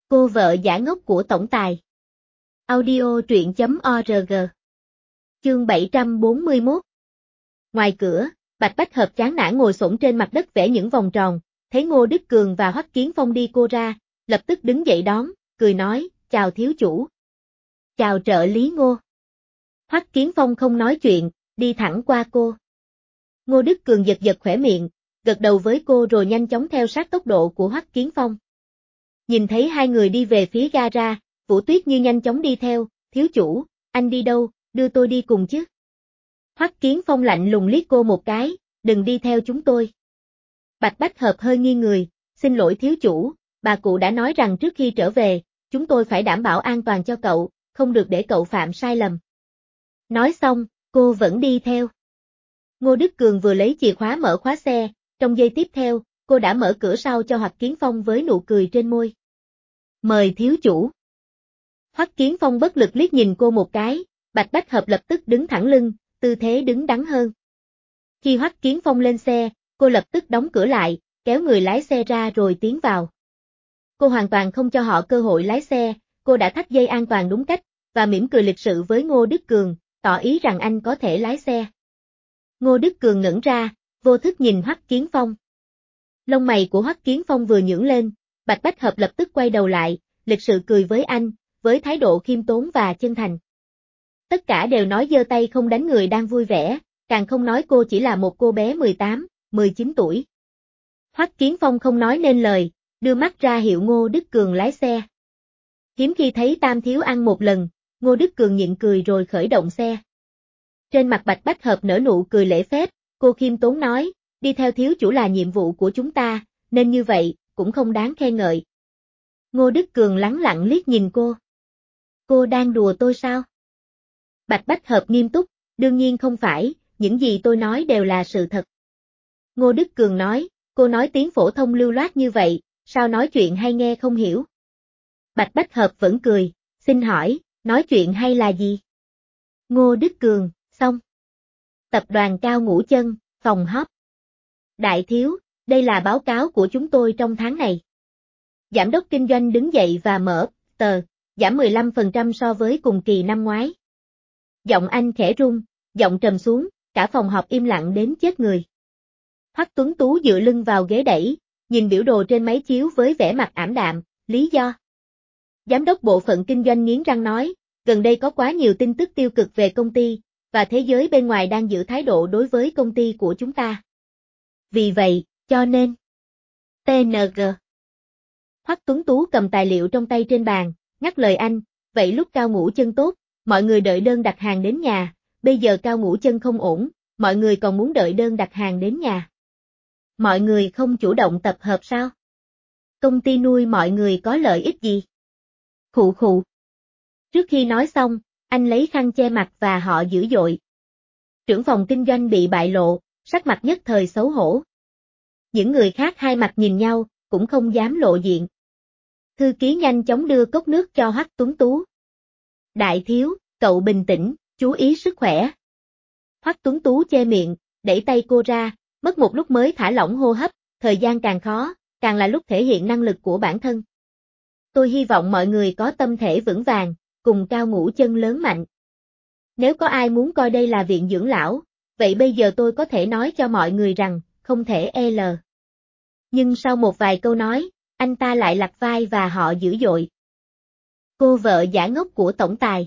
Cô vợ giả ngốc của tổng tài. Audio truyện.org. Chương 741. Ngoài cửa, Bạch Bách Hợp chán nản ngồi xổm trên mặt đất vẽ những vòng tròn, thấy Ngô Đức Cường và Hoắc Kiến Phong đi cô ra, lập tức đứng dậy đón, cười nói, chào thiếu chủ. Chào trợ lý Ngô. Hoắc Kiến Phong không nói chuyện, đi thẳng qua cô. Ngô Đức Cường giật giật khóe miệng, gật đầu với cô rồi nhanh chóng theo sát tốc độ của Hoắc Kiến Phong. Nhìn thấy hai người đi về phía gara, Vũ Tuyết Như nhanh chóng đi theo, thiếu chủ, anh đi đâu, đưa tôi đi cùng chứ. Hoắc Kiến Phong lạnh lùng liếc cô một cái, đừng đi theo chúng tôi. Bạch Bách Hợp hơi nghiêng người, xin lỗi thiếu chủ, bà cụ đã nói rằng trước khi trở về, chúng tôi phải đảm bảo an toàn cho cậu, không được để cậu phạm sai lầm. Nói xong, cô vẫn đi theo. Ngô Đức Cường vừa lấy chìa khóa mở khóa xe, trong giây tiếp theo, cô đã mở cửa sau cho Hoắc Kiến Phong với nụ cười trên môi. Mời thiếu chủ. Hoắc Kiến Phong bất lực liếc nhìn cô một cái, Bạch Bách Hợp lập tức đứng thẳng lưng, tư thế đứng đắn hơn. Khi Hoắc Kiến Phong lên xe, cô lập tức đóng cửa lại, kéo người lái xe ra rồi tiến vào. Cô hoàn toàn không cho họ cơ hội lái xe, cô đã thắt dây an toàn đúng cách, và mỉm cười lịch sự với Ngô Đức Cường, tỏ ý rằng anh có thể lái xe. Ngô Đức Cường ngẩn ra, vô thức nhìn Hoắc Kiến Phong. Lông mày của Hoắc Kiến Phong vừa nhướng lên, Bạch Bách Hợp lập tức quay đầu lại, lịch sự cười với anh, với thái độ khiêm tốn và chân thành. Tất cả đều nói giơ tay không đánh người đang vui vẻ, càng không nói cô chỉ là một cô bé 18, 19 tuổi. Hoắc Kiến Phong không nói nên lời, đưa mắt ra hiệu Ngô Đức Cường lái xe. Hiếm khi thấy tam thiếu ăn một lần, Ngô Đức Cường nhịn cười rồi khởi động xe. Trên mặt Bạch Bách Hợp nở nụ cười lễ phép, cô khiêm tốn nói, đi theo thiếu chủ là nhiệm vụ của chúng ta, nên như vậy, cũng không đáng khen ngợi. Ngô Đức Cường lắng lặng liếc nhìn cô. Cô đang đùa tôi sao? Bạch Bách Hợp nghiêm túc, đương nhiên không phải, những gì tôi nói đều là sự thật. Ngô Đức Cường nói, cô nói tiếng phổ thông lưu loát như vậy, sao nói chuyện hay nghe không hiểu? Bạch Bách Hợp vẫn cười, xin hỏi, nói chuyện hay là gì? Ngô Đức Cường, xong. Tập đoàn Cao Ngũ Chân, phòng họp. Đại thiếu, đây là báo cáo của chúng tôi trong tháng này. Giám đốc kinh doanh đứng dậy và mở tờ, giảm 15% so với cùng kỳ năm ngoái. Giọng anh khẽ run, giọng trầm xuống, cả phòng họp im lặng đến chết người. Hoắc Tuấn Tú dựa lưng vào ghế đẩy, nhìn biểu đồ trên máy chiếu với vẻ mặt ảm đạm, lý do. Giám đốc bộ phận kinh doanh nghiến răng nói, gần đây có quá nhiều tin tức tiêu cực về công ty, và thế giới bên ngoài đang giữ thái độ đối với công ty của chúng ta. Vì vậy, cho nên, TNG. Hoắc Tuấn Tú cầm tài liệu trong tay trên bàn, ngắt lời anh, vậy lúc Cao Ngũ Chân tốt, mọi người đợi đơn đặt hàng đến nhà, bây giờ Cao Ngũ Chân không ổn, mọi người còn muốn đợi đơn đặt hàng đến nhà. Mọi người không chủ động tập hợp sao? Công ty nuôi mọi người có lợi ích gì? Khụ khụ. Trước khi nói xong, anh lấy khăn che mặt và họ dữ dội. Trưởng phòng kinh doanh bị bại lộ, sắc mặt nhất thời xấu hổ. Những người khác hai mặt nhìn nhau, cũng không dám lộ diện. Thư ký nhanh chóng đưa cốc nước cho Hoắc Tuấn Tú. Đại thiếu, cậu bình tĩnh, chú ý sức khỏe. Hoắc Tuấn Tú che miệng, đẩy tay cô ra, mất một lúc mới thả lỏng hô hấp, thời gian càng khó, càng là lúc thể hiện năng lực của bản thân. Tôi hy vọng mọi người có tâm thể vững vàng, cùng Cao Ngũ Chân lớn mạnh. Nếu có ai muốn coi đây là viện dưỡng lão, vậy bây giờ tôi có thể nói cho mọi người rằng, không thể L. Nhưng sau một vài câu nói, anh ta lại lặt vai và họ dữ dội. Cô vợ giả ngốc của tổng tài.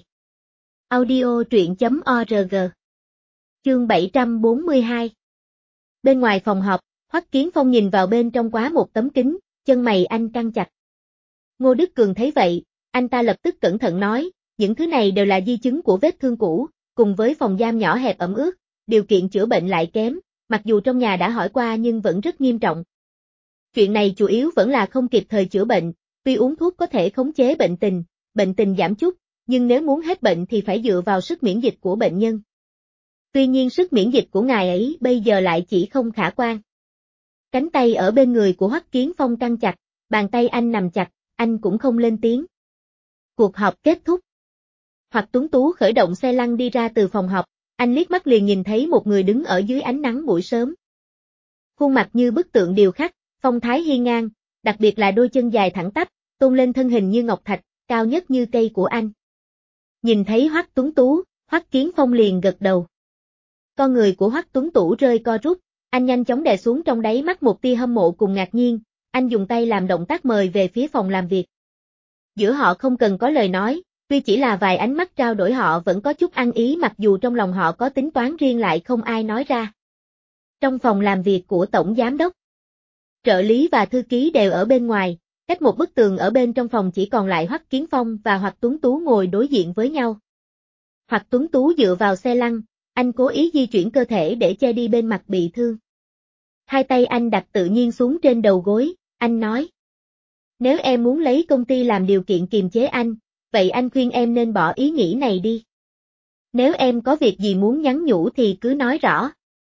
Audio truyện.org. Chương 742. Bên ngoài phòng họp, Hoắc Kiến Phong nhìn vào bên trong quá một tấm kính, chân mày anh căng chặt. Ngô Đức Cường thấy vậy, anh ta lập tức cẩn thận nói, những thứ này đều là di chứng của vết thương cũ, cùng với phòng giam nhỏ hẹp ẩm ướt, điều kiện chữa bệnh lại kém, mặc dù trong nhà đã hỏi qua nhưng vẫn rất nghiêm trọng. Chuyện này chủ yếu vẫn là không kịp thời chữa bệnh, tuy uống thuốc có thể khống chế bệnh tình giảm chút, nhưng nếu muốn hết bệnh thì phải dựa vào sức miễn dịch của bệnh nhân. Tuy nhiên sức miễn dịch của ngài ấy bây giờ lại chỉ không khả quan. Cánh tay ở bên người của Hoắc Kiến Phong căng chặt, bàn tay anh nằm chặt, anh cũng không lên tiếng. Cuộc họp kết thúc. Hoắc Tuấn Tú khởi động xe lăn đi ra từ phòng họp, anh liếc mắt liền nhìn thấy một người đứng ở dưới ánh nắng buổi sớm. Khuôn mặt như bức tượng điêu khắc, phong thái hiên ngang, đặc biệt là đôi chân dài thẳng tắp, tôn lên thân hình như ngọc thạch, cao nhất như cây của anh. Nhìn thấy Hoắc Tuấn Tú, Hoắc Kiến Phong liền gật đầu. Con người của Hoắc Tuấn Tú rơi co rút, anh nhanh chóng đè xuống trong đáy mắt một tia hâm mộ cùng ngạc nhiên, anh dùng tay làm động tác mời về phía phòng làm việc. Giữa họ không cần có lời nói, tuy chỉ là vài ánh mắt trao đổi họ vẫn có chút ăn ý mặc dù trong lòng họ có tính toán riêng lại không ai nói ra. Trong phòng làm việc của Tổng Giám đốc, trợ lý và thư ký đều ở bên ngoài, cách một bức tường ở bên trong phòng chỉ còn lại Hoắc Kiến Phong và Hoắc Tuấn Tú ngồi đối diện với nhau. Hoắc Tuấn Tú dựa vào xe lăn, anh cố ý di chuyển cơ thể để che đi bên mặt bị thương. Hai tay anh đặt tự nhiên xuống trên đầu gối, anh nói. Nếu em muốn lấy công ty làm điều kiện kiềm chế anh, vậy anh khuyên em nên bỏ ý nghĩ này đi. Nếu em có việc gì muốn nhắn nhủ thì cứ nói rõ.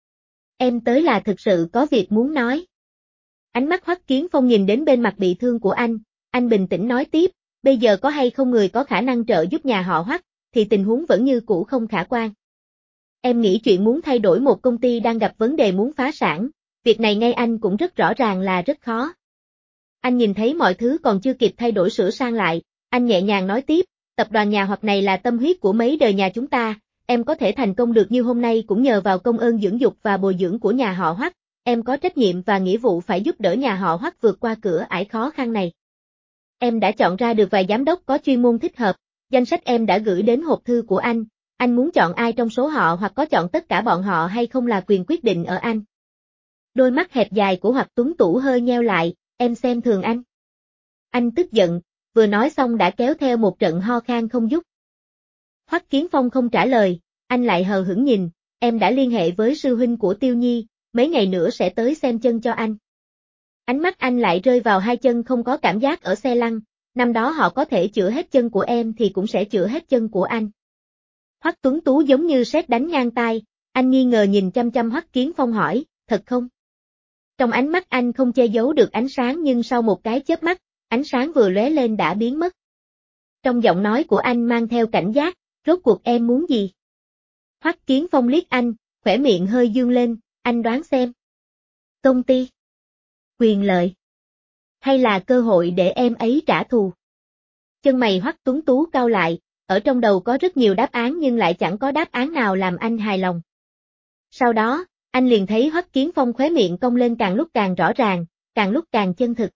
Em tới là thực sự có việc muốn nói. Ánh mắt Hoắc Kiến Phong nhìn đến bên mặt bị thương của anh bình tĩnh nói tiếp, bây giờ có hay không người có khả năng trợ giúp nhà họ Hoắc, thì tình huống vẫn như cũ không khả quan. Em nghĩ chuyện muốn thay đổi một công ty đang gặp vấn đề muốn phá sản, việc này ngay anh cũng rất rõ ràng là rất khó. Anh nhìn thấy mọi thứ còn chưa kịp thay đổi sửa sang lại, anh nhẹ nhàng nói tiếp, tập đoàn nhà Hoắc này là tâm huyết của mấy đời nhà chúng ta, em có thể thành công được như hôm nay cũng nhờ vào công ơn dưỡng dục và bồi dưỡng của nhà họ Hoắc, em có trách nhiệm và nghĩa vụ phải giúp đỡ nhà họ Hoắc vượt qua cửa ải khó khăn này. Em đã chọn ra được vài giám đốc có chuyên môn thích hợp, danh sách em đã gửi đến hộp thư của anh muốn chọn ai trong số họ hoặc có chọn tất cả bọn họ hay không là quyền quyết định ở anh. Đôi mắt hẹp dài của Hoắc Tuấn Tú hơi nheo lại, em xem thường anh. Anh tức giận, vừa nói xong đã kéo theo một trận ho khan không dứt. Hoắc Kiến Phong không trả lời, anh lại hờ hững nhìn, em đã liên hệ với sư huynh của Tiêu Nhi, mấy ngày nữa sẽ tới xem chân cho anh. Ánh mắt anh lại rơi vào hai chân không có cảm giác ở xe lăn, năm đó họ có thể chữa hết chân của em thì cũng sẽ chữa hết chân của anh. Hoắc Tuấn Tú giống như sét đánh ngang tai, anh nghi ngờ nhìn chăm chăm Hoắc Kiến Phong hỏi, thật không? Trong ánh mắt anh không che giấu được ánh sáng nhưng sau một cái chớp mắt, ánh sáng vừa lóe lên đã biến mất. Trong giọng nói của anh mang theo cảnh giác, rốt cuộc em muốn gì? Hoắc Kiến Phong liếc anh, khỏe miệng hơi dương lên, anh đoán xem. Công ty, quyền lợi, hay là cơ hội để em ấy trả thù? Chân mày Hoắc Tuấn Tú cau lại, ở trong đầu có rất nhiều đáp án nhưng lại chẳng có đáp án nào làm anh hài lòng. Sau đó, anh liền thấy Hoắc Kiến Phong khóe miệng cong lên càng lúc càng rõ ràng, càng lúc càng chân thực.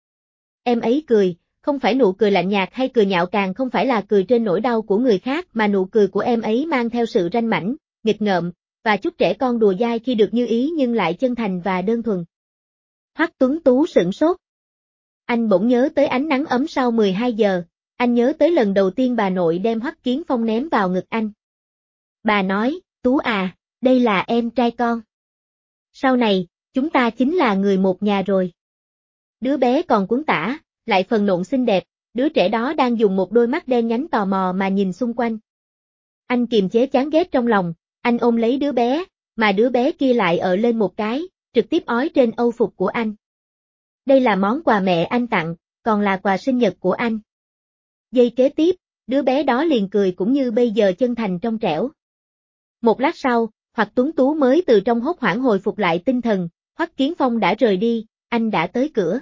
Em ấy cười, không phải nụ cười lạnh nhạt hay cười nhạo càng không phải là cười trên nỗi đau của người khác mà nụ cười của em ấy mang theo sự ranh mãnh, nghịch ngợm, và chút trẻ con đùa dai khi được như ý nhưng lại chân thành và đơn thuần. Hoắc Tuấn Tú sửng sốt. Anh bỗng nhớ tới ánh nắng ấm sau 12 giờ, anh nhớ tới lần đầu tiên bà nội đem Hoắc Kiến Phong ném vào ngực anh. Bà nói, Tú à, đây là em trai con. Sau này, chúng ta chính là người một nhà rồi. Đứa bé còn cuốn tả, lại phần nộn xinh đẹp, đứa trẻ đó đang dùng một đôi mắt đen nhánh tò mò mà nhìn xung quanh. Anh kiềm chế chán ghét trong lòng, anh ôm lấy đứa bé, mà đứa bé kia lại ợ lên một cái, trực tiếp ói trên âu phục của anh. Đây là món quà mẹ anh tặng, còn là quà sinh nhật của anh. Giây kế tiếp, đứa bé đó liền cười cũng như bây giờ chân thành trong trẻo. Một lát sau, Hoắc Tuấn Tú mới từ trong hốt hoảng hồi phục lại tinh thần, Hoắc Kiến Phong đã rời đi, anh đã tới cửa.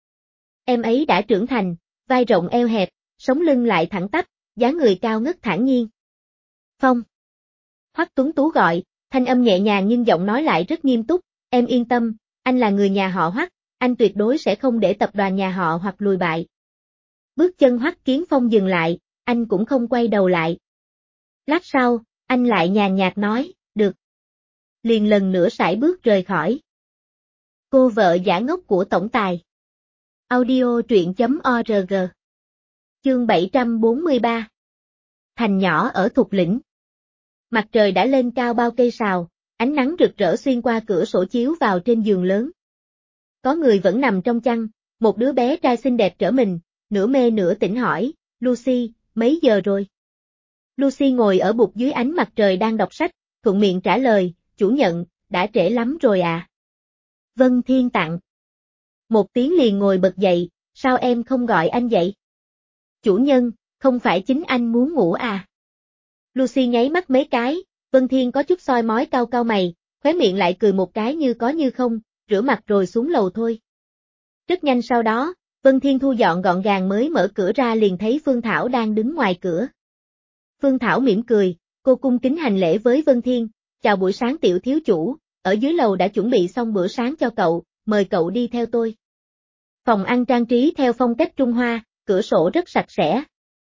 Em ấy đã trưởng thành, vai rộng eo hẹp, sống lưng lại thẳng tắp, dáng người cao ngất thản nhiên. Phong. Hoắc Tuấn Tú gọi, thanh âm nhẹ nhàng nhưng giọng nói lại rất nghiêm túc, em yên tâm, anh là người nhà họ Hoắc, anh tuyệt đối sẽ không để tập đoàn nhà họ Hoắc lùi bại. Bước chân Hoắc Kiến Phong dừng lại, anh cũng không quay đầu lại. Lát sau, anh lại nhàn nhạt nói, được. Liền lần nữa sải bước rời khỏi. Cô vợ giả ngốc của tổng tài. Audio truyện.org. Chương 743. Thành nhỏ ở Thục Lĩnh. Mặt trời đã lên cao bao cây sào, ánh nắng rực rỡ xuyên qua cửa sổ chiếu vào trên giường lớn. Có người vẫn nằm trong chăn, một đứa bé trai xinh đẹp trở mình, nửa mê nửa tỉnh hỏi, Lucy, mấy giờ rồi? Lucy ngồi ở bục dưới ánh mặt trời đang đọc sách, thuận miệng trả lời, chủ nhận, đã trễ lắm rồi à. Vân Thiên tặng. Một tiếng liền ngồi bật dậy, sao em không gọi anh dậy? Chủ nhân, không phải chính anh muốn ngủ à? Lucy nháy mắt mấy cái, Vân Thiên có chút soi mói cau cau mày, khóe miệng lại cười một cái như có như không, rửa mặt rồi xuống lầu thôi. Rất nhanh sau đó, Vân Thiên thu dọn gọn gàng mới mở cửa ra liền thấy Phương Thảo đang đứng ngoài cửa. Phương Thảo mỉm cười, cô cung kính hành lễ với Vân Thiên, chào buổi sáng tiểu thiếu chủ, ở dưới lầu đã chuẩn bị xong bữa sáng cho cậu, mời cậu đi theo tôi. Phòng ăn trang trí theo phong cách Trung Hoa, cửa sổ rất sạch sẽ.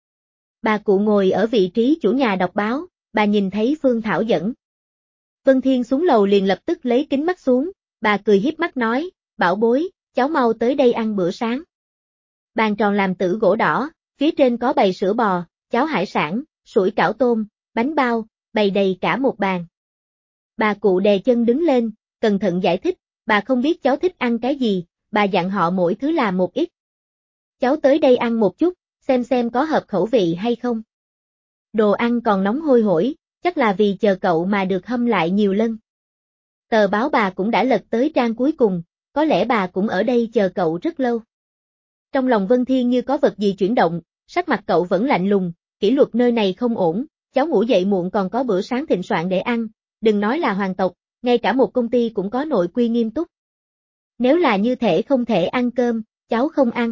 Bà cụ ngồi ở vị trí chủ nhà đọc báo, bà nhìn thấy Phương Thảo dẫn. Vân Thiên xuống lầu liền lập tức lấy kính mắt xuống, bà cười hiếp mắt nói, bảo bối, cháu mau tới đây ăn bữa sáng. Bàn tròn làm từ gỗ đỏ, phía trên có bày sữa bò, cháo hải sản, sủi cảo tôm, bánh bao, bày đầy cả một bàn. Bà cụ đè chân đứng lên, cẩn thận giải thích, bà không biết cháu thích ăn cái gì, bà dặn họ mỗi thứ làm một ít. Cháu tới đây ăn một chút, xem có hợp khẩu vị hay không. Đồ ăn còn nóng hôi hổi, chắc là vì chờ cậu mà được hâm lại nhiều lần. Tờ báo bà cũng đã lật tới trang cuối cùng, có lẽ bà cũng ở đây chờ cậu rất lâu. Trong lòng Vân Thiên như có vật gì chuyển động, sắc mặt cậu vẫn lạnh lùng, kỷ luật nơi này không ổn, cháu ngủ dậy muộn còn có bữa sáng thịnh soạn để ăn, đừng nói là hoàng tộc, ngay cả một công ty cũng có nội quy nghiêm túc. Nếu là như thể không thể ăn cơm, cháu không ăn.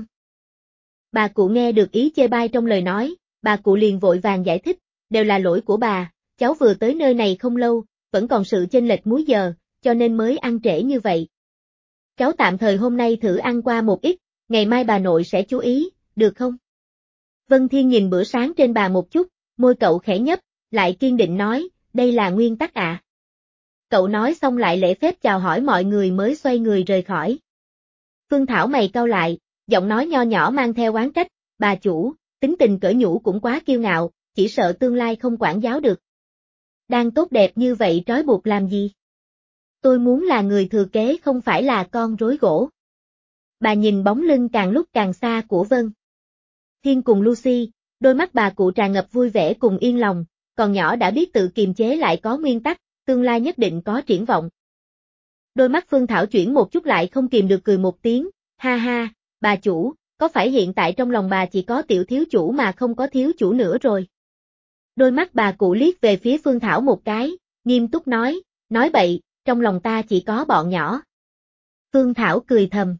Bà cụ nghe được ý chê bai trong lời nói, bà cụ liền vội vàng giải thích, đều là lỗi của bà, cháu vừa tới nơi này không lâu, vẫn còn sự chênh lệch múi giờ, cho nên mới ăn trễ như vậy. Cháu tạm thời hôm nay thử ăn qua một ít, ngày mai bà nội sẽ chú ý, được không? Vân Thiên nhìn bữa sáng trên bà một chút, môi cậu khẽ nhấp, lại kiên định nói, đây là nguyên tắc ạ. Cậu nói xong lại lễ phép chào hỏi mọi người mới xoay người rời khỏi. Phương Thảo mày cau lại, giọng nói nho nhỏ mang theo oán trách, bà chủ, tính tình cỡ nhũ cũng quá kiêu ngạo, chỉ sợ tương lai không quản giáo được. Đang tốt đẹp như vậy trói buộc làm gì? Tôi muốn là người thừa kế không phải là con rối gỗ. Bà nhìn bóng lưng càng lúc càng xa của Vân Thiên cùng Lucy, đôi mắt bà cụ tràn ngập vui vẻ cùng yên lòng, còn nhỏ đã biết tự kiềm chế lại có nguyên tắc, tương lai nhất định có triển vọng. Đôi mắt Phương Thảo chuyển một chút lại không kìm được cười một tiếng, ha ha, bà chủ, có phải hiện tại trong lòng bà chỉ có tiểu thiếu chủ mà không có thiếu chủ nữa rồi? Đôi mắt bà cụ liếc về phía Phương Thảo một cái, nghiêm túc nói bậy, trong lòng ta chỉ có bọn nhỏ. Phương Thảo cười thầm.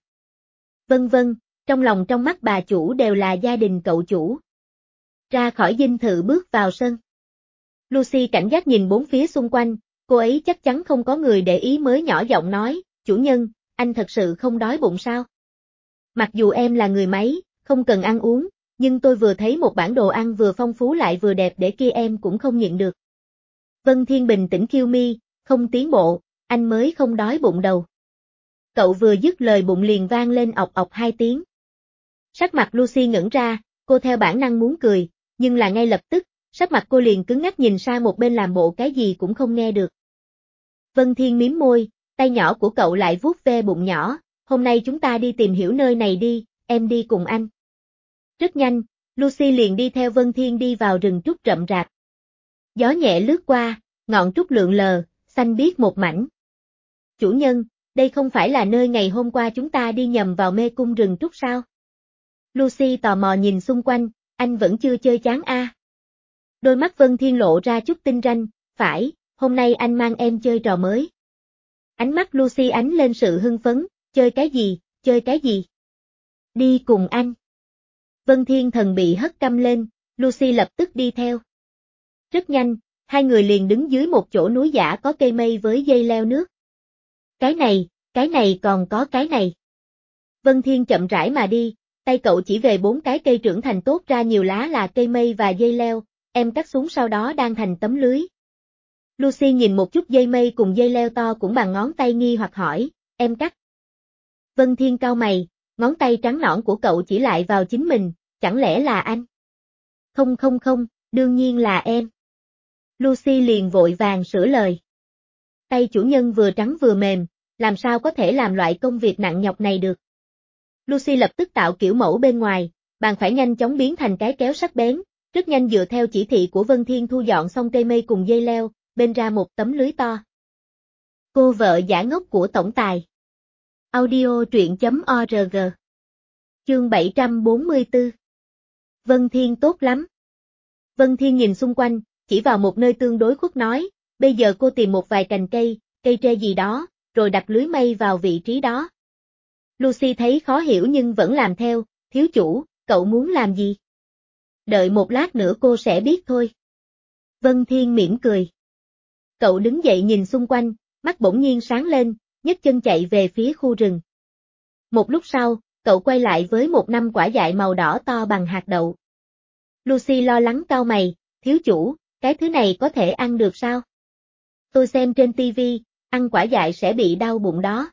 Vân, trong lòng trong mắt bà chủ đều là gia đình cậu chủ. Ra khỏi dinh thự bước vào sân. Lucy cảnh giác nhìn bốn phía xung quanh, cô ấy chắc chắn không có người để ý mới nhỏ giọng nói, chủ nhân, anh thật sự không đói bụng sao? Mặc dù em là người máy, không cần ăn uống, nhưng tôi vừa thấy một bản đồ ăn vừa phong phú lại vừa đẹp để kia em cũng không nhịn được. Vân Thiên bình tĩnh kiêu mi, không tiến bộ, anh mới không đói bụng đầu. Cậu vừa dứt lời bụng liền vang lên ọc ọc 2 tiếng. Sắc mặt Lucy ngẩn ra, cô theo bản năng muốn cười, nhưng là ngay lập tức, sắc mặt cô liền cứng ngắc nhìn sang một bên làm bộ cái gì cũng không nghe được. Vân Thiên mím môi, tay nhỏ của cậu lại vuốt ve bụng nhỏ, hôm nay chúng ta đi tìm hiểu nơi này đi, em đi cùng anh. Rất nhanh, Lucy liền đi theo Vân Thiên đi vào rừng trúc rậm rạp. Gió nhẹ lướt qua, ngọn trúc lượn lờ, xanh biếc một mảnh. Chủ nhân, đây không phải là nơi ngày hôm qua chúng ta đi nhầm vào mê cung rừng trúc sao? Lucy tò mò nhìn xung quanh, anh vẫn chưa chơi chán a. Đôi mắt Vân Thiên lộ ra chút tinh ranh, phải, hôm nay anh mang em chơi trò mới. Ánh mắt Lucy ánh lên sự hưng phấn, chơi cái gì? Đi cùng anh. Vân Thiên thần bị hất căm lên, Lucy lập tức đi theo. Rất nhanh, hai người liền đứng dưới một chỗ núi giả có cây mây với dây leo nước. Cái này còn có cái này. Vân Thiên chậm rãi mà đi, tay cậu chỉ về 4 cái cây trưởng thành tốt ra nhiều lá là cây mây và dây leo, em cắt xuống sau đó đan thành tấm lưới. Lucy nhìn một chút dây mây cùng dây leo to cũng bằng ngón tay nghi hoặc hỏi, em cắt. Vân Thiên cau mày, ngón tay trắng nõn của cậu chỉ lại vào chính mình, chẳng lẽ là anh? Không, đương nhiên là em. Lucy liền vội vàng sửa lời. Tay chủ nhân vừa trắng vừa mềm, làm sao có thể làm loại công việc nặng nhọc này được. Lucy lập tức tạo kiểu mẫu bên ngoài, bàn phải nhanh chóng biến thành cái kéo sắc bén, rất nhanh dựa theo chỉ thị của Vân Thiên thu dọn xong cây mây cùng dây leo, bên ra một tấm lưới to. Cô vợ giả ngốc của tổng tài. Audio truyện.org. Chương 744. Vân Thiên tốt lắm. Vân Thiên nhìn xung quanh, chỉ vào một nơi tương đối khuất nói, bây giờ cô tìm một vài cành cây, cây tre gì đó, rồi đặt lưới mây vào vị trí đó. Lucy thấy khó hiểu nhưng vẫn làm theo, thiếu chủ, cậu muốn làm gì? Đợi một lát nữa cô sẽ biết thôi. Vân Thiên mỉm cười. Cậu đứng dậy nhìn xung quanh, mắt bỗng nhiên sáng lên, nhấc chân chạy về phía khu rừng. Một lúc sau, cậu quay lại với một năm quả dại màu đỏ to bằng hạt đậu. Lucy lo lắng cau mày, thiếu chủ, cái thứ này có thể ăn được sao? Tôi xem trên TV, ăn quả dại sẽ bị đau bụng đó.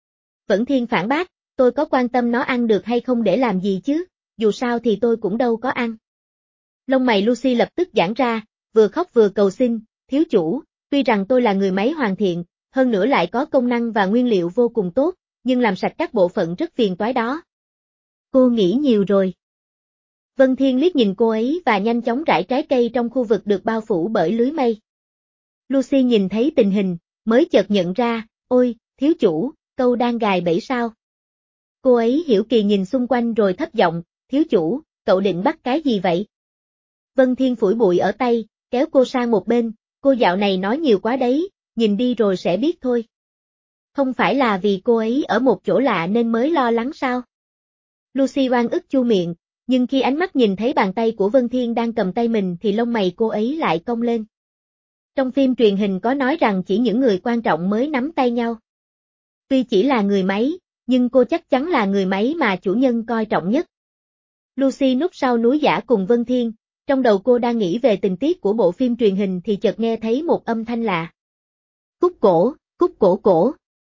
Vân Thiên phản bác, tôi có quan tâm nó ăn được hay không để làm gì chứ, dù sao thì tôi cũng đâu có ăn. Lông mày Lucy lập tức giãn ra, vừa khóc vừa cầu xin, thiếu chủ, tuy rằng tôi là người máy hoàn thiện, hơn nữa lại có công năng và nguyên liệu vô cùng tốt, nhưng làm sạch các bộ phận rất phiền toái đó. Cô nghĩ nhiều rồi. Vân Thiên liếc nhìn cô ấy và nhanh chóng rải trái cây trong khu vực được bao phủ bởi lưới mây. Lucy nhìn thấy tình hình, mới chợt nhận ra, ôi, thiếu chủ, câu đang gài bẫy sao? Cô ấy hiểu kỳ nhìn xung quanh rồi thấp giọng, thiếu chủ, cậu định bắt cái gì vậy? Vân Thiên phủi bụi ở tay, kéo cô sang một bên, cô dạo này nói nhiều quá đấy, nhìn đi rồi sẽ biết thôi. Không phải là vì cô ấy ở một chỗ lạ nên mới lo lắng sao? Lucy oan ức chu miệng, nhưng khi ánh mắt nhìn thấy bàn tay của Vân Thiên đang cầm tay mình thì lông mày cô ấy lại cong lên. Trong phim truyền hình có nói rằng chỉ những người quan trọng mới nắm tay nhau. Tuy chỉ là người máy, nhưng cô chắc chắn là người máy mà chủ nhân coi trọng nhất. Lucy núp sau núi giả cùng Vân Thiên, trong đầu cô đang nghĩ về tình tiết của bộ phim truyền hình thì chợt nghe thấy một âm thanh lạ. Cúc cổ cổ.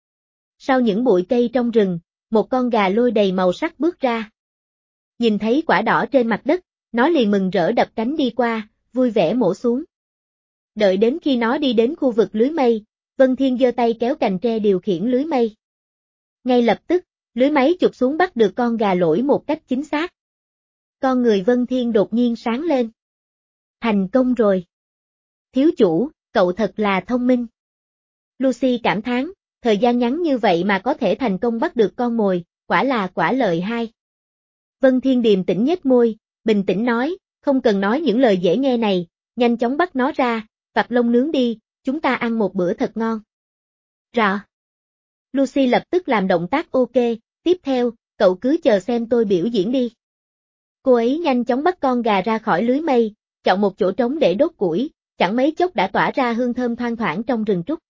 Sau những bụi cây trong rừng, một con gà lôi đầy màu sắc bước ra. Nhìn thấy quả đỏ trên mặt đất, nó liền mừng rỡ đập cánh đi qua, vui vẻ mổ xuống. Đợi đến khi nó đi đến khu vực lưới mây, Vân Thiên giơ tay kéo cành tre điều khiển lưới mây. Ngay lập tức, lưới máy chụp xuống bắt được con gà lỗi một cách chính xác. Con người Vân Thiên đột nhiên sáng lên. Thành công rồi. Thiếu chủ, cậu thật là thông minh. Lucy cảm thán, thời gian ngắn như vậy mà có thể thành công bắt được con mồi, quả là quả lợi hai. Vân Thiên điềm tĩnh nhếch môi, bình tĩnh nói, không cần nói những lời dễ nghe này, nhanh chóng bắt nó ra, vặt lông nướng đi, chúng ta ăn một bữa thật ngon. Rõ. Lucy lập tức làm động tác ok, tiếp theo, cậu cứ chờ xem tôi biểu diễn đi. Cô ấy nhanh chóng bắt con gà ra khỏi lưới mây, chọn một chỗ trống để đốt củi, chẳng mấy chốc đã tỏa ra hương thơm thoang thoảng trong rừng trúc.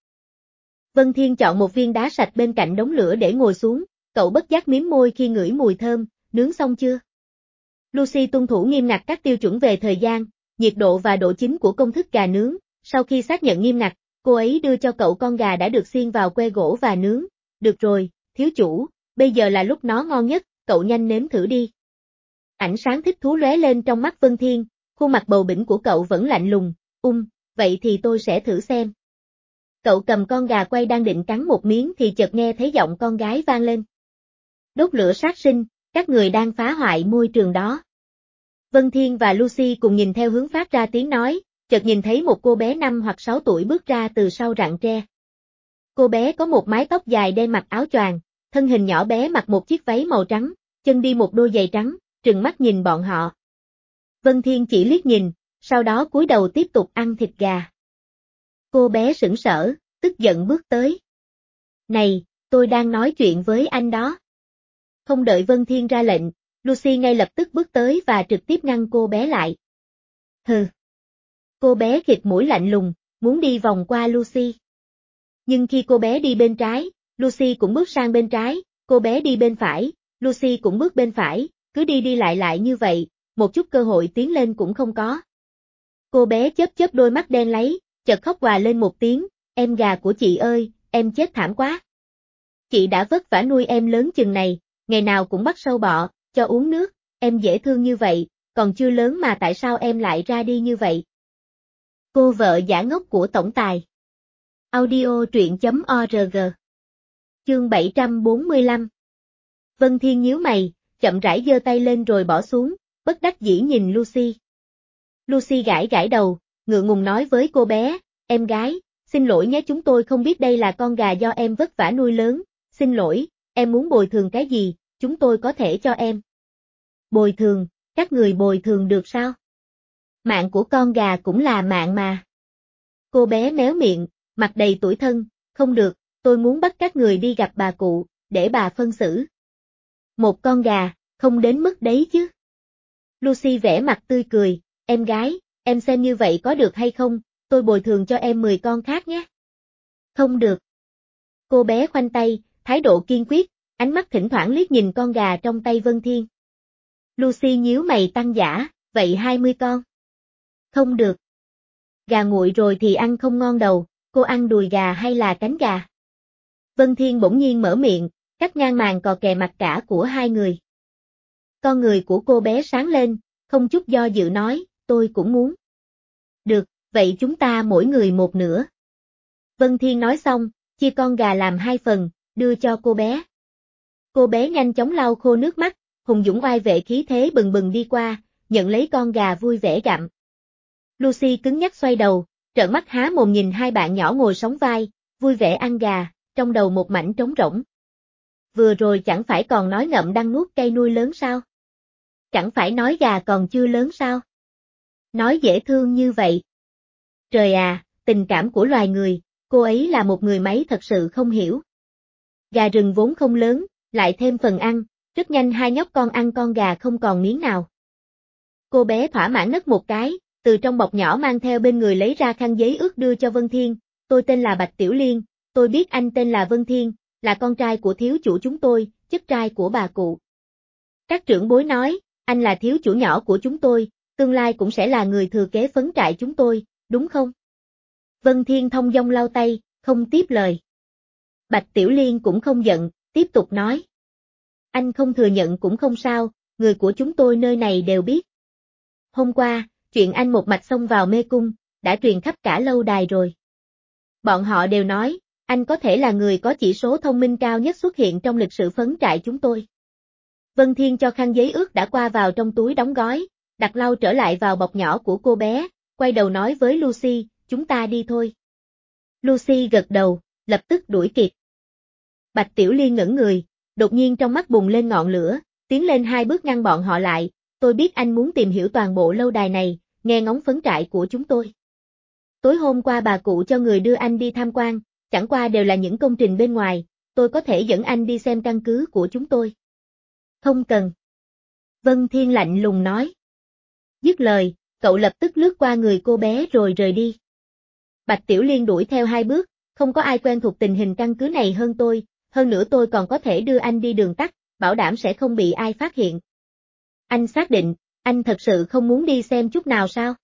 Vân Thiên chọn một viên đá sạch bên cạnh đống lửa để ngồi xuống, cậu bất giác mím môi khi ngửi mùi thơm, nướng xong chưa? Lucy tuân thủ nghiêm ngặt các tiêu chuẩn về thời gian, nhiệt độ và độ chín của công thức gà nướng, sau khi xác nhận nghiêm ngặt, cô ấy đưa cho cậu con gà đã được xiên vào que gỗ và nướng. Được rồi, thiếu chủ, bây giờ là lúc nó ngon nhất, cậu nhanh nếm thử đi. Ánh sáng thích thú lóe lên trong mắt Vân Thiên, khuôn mặt bầu bĩnh của cậu vẫn lạnh lùng, vậy thì tôi sẽ thử xem. Cậu cầm con gà quay đang định cắn một miếng thì chợt nghe thấy giọng con gái vang lên. Đốt lửa sát sinh, các người đang phá hoại môi trường đó. Vân Thiên và Lucy cùng nhìn theo hướng phát ra tiếng nói, chợt nhìn thấy một cô bé 5 hoặc 6 tuổi bước ra từ sau rặng tre. Cô bé có một mái tóc dài đen mặc áo choàng, thân hình nhỏ bé mặc một chiếc váy màu trắng, chân đi một đôi giày trắng, trừng mắt nhìn bọn họ. Vân Thiên chỉ liếc nhìn, sau đó cúi đầu tiếp tục ăn thịt gà. Cô bé sững sờ, tức giận bước tới. Này, tôi đang nói chuyện với anh đó. Không đợi Vân Thiên ra lệnh, Lucy ngay lập tức bước tới và trực tiếp ngăn cô bé lại. Hừ. Cô bé khịt mũi lạnh lùng, muốn đi vòng qua Lucy. Nhưng khi cô bé đi bên trái, Lucy cũng bước sang bên trái, cô bé đi bên phải, Lucy cũng bước bên phải, cứ đi đi lại như vậy, một chút cơ hội tiến lên cũng không có. Cô bé chớp đôi mắt đen láy, chợt khóc òa lên một tiếng, em gà của chị ơi, em chết thảm quá. Chị đã vất vả nuôi em lớn chừng này, ngày nào cũng bắt sâu bọ, cho uống nước, em dễ thương như vậy, còn chưa lớn mà tại sao em lại ra đi như vậy? Cô vợ giả ngốc của tổng tài. Audio truyện.org. Chương 745. Vân Thiên nhíu mày, chậm rãi giơ tay lên rồi bỏ xuống, bất đắc dĩ nhìn Lucy. Lucy gãi đầu, ngượng ngùng nói với cô bé, em gái, xin lỗi nhé, chúng tôi không biết đây là con gà do em vất vả nuôi lớn, xin lỗi, em muốn bồi thường cái gì, chúng tôi có thể cho em. Bồi thường, các người bồi thường được sao? Mạng của con gà cũng là mạng mà. Cô bé méo miệng, mặt đầy tủi thân, không được, tôi muốn bắt các người đi gặp bà cụ, để bà phân xử. Một con gà, Không đến mức đấy chứ. Lucy vẻ mặt tươi cười, em gái, em xem như vậy có được hay không, tôi bồi thường cho em 10 con khác nhé. Không được. Cô bé khoanh tay, thái độ kiên quyết, ánh mắt thỉnh thoảng liếc nhìn con gà trong tay Vân Thiên. Lucy nhíu mày tăng dã, vậy 20 con. Không được. Gà nguội rồi thì ăn không ngon đầu, cô ăn đùi gà hay là cánh gà? Vân Thiên bỗng nhiên mở miệng, cắt ngang màn cò kè mặt cả của hai người. Con người của cô bé sáng lên, không chút do dự nói, tôi cũng muốn. Được, vậy chúng ta mỗi người một nửa. Vân Thiên nói xong, chia con gà làm 2 phần, đưa cho cô bé. Cô bé nhanh chóng lau khô nước mắt, hùng dũng oai vệ khí thế bừng bừng đi qua, nhận lấy con gà vui vẻ gặm. Lucy cứng nhắc xoay đầu, trợn mắt há mồm nhìn hai bạn nhỏ ngồi sóng vai, vui vẻ ăn gà, trong đầu một mảnh trống rỗng. Vừa rồi chẳng phải còn nói ngậm đắng nuốt cay nuôi lớn sao? Chẳng phải nói gà còn chưa lớn sao? Nói dễ thương như vậy. Trời à, tình cảm của loài người, cô ấy là một người máy thật sự không hiểu. Gà rừng vốn không lớn, lại thêm phần ăn, rất nhanh hai nhóc con ăn con gà không còn miếng nào. Cô bé thỏa mãn nấc một cái, từ trong bọc nhỏ mang theo bên người lấy ra khăn giấy ướt đưa cho Vân Thiên, tôi tên là Bạch Tiểu Liên, tôi biết anh tên là Vân Thiên, là con trai của thiếu chủ chúng tôi, chất trai của bà cụ. Các trưởng bối nói, anh là thiếu chủ nhỏ của chúng tôi, tương lai cũng sẽ là người thừa kế phấn trại chúng tôi, đúng không? Vân Thiên thông dong lau tay, không tiếp lời. Bạch Tiểu Liên cũng không giận, tiếp tục nói. Anh không thừa nhận cũng không sao, người của chúng tôi nơi này đều biết. Hôm qua, chuyện anh một mạch xông vào mê cung, đã truyền khắp cả lâu đài rồi. Bọn họ đều nói, anh có thể là người có chỉ số thông minh cao nhất xuất hiện trong lịch sử phấn trại chúng tôi. Vân Thiên cho khăn giấy ướt đã qua vào trong túi đóng gói, đặt lau trở lại vào bọc nhỏ của cô bé, quay đầu nói với Lucy, chúng ta đi thôi. Lucy gật đầu, lập tức đuổi kịp. Bạch Tiểu Liên ngẩn người, đột nhiên trong mắt bùng lên ngọn lửa, tiến lên 2 bước ngăn bọn họ lại, tôi biết anh muốn tìm hiểu toàn bộ lâu đài này, nghe ngóng phấn trại của chúng tôi. Tối hôm qua bà cụ cho người đưa anh đi tham quan, chẳng qua đều là những công trình bên ngoài, tôi có thể dẫn anh đi xem căn cứ của chúng tôi. Không cần. Vân Thiên lạnh lùng nói. Dứt lời, cậu lập tức lướt qua người cô bé rồi rời đi. Bạch Tiểu Liên đuổi theo 2 bước, không có ai quen thuộc tình hình căn cứ này hơn tôi, hơn nữa tôi còn có thể đưa anh đi đường tắt, bảo đảm sẽ không bị ai phát hiện. Anh xác định, anh thật sự không muốn đi xem chút nào sao?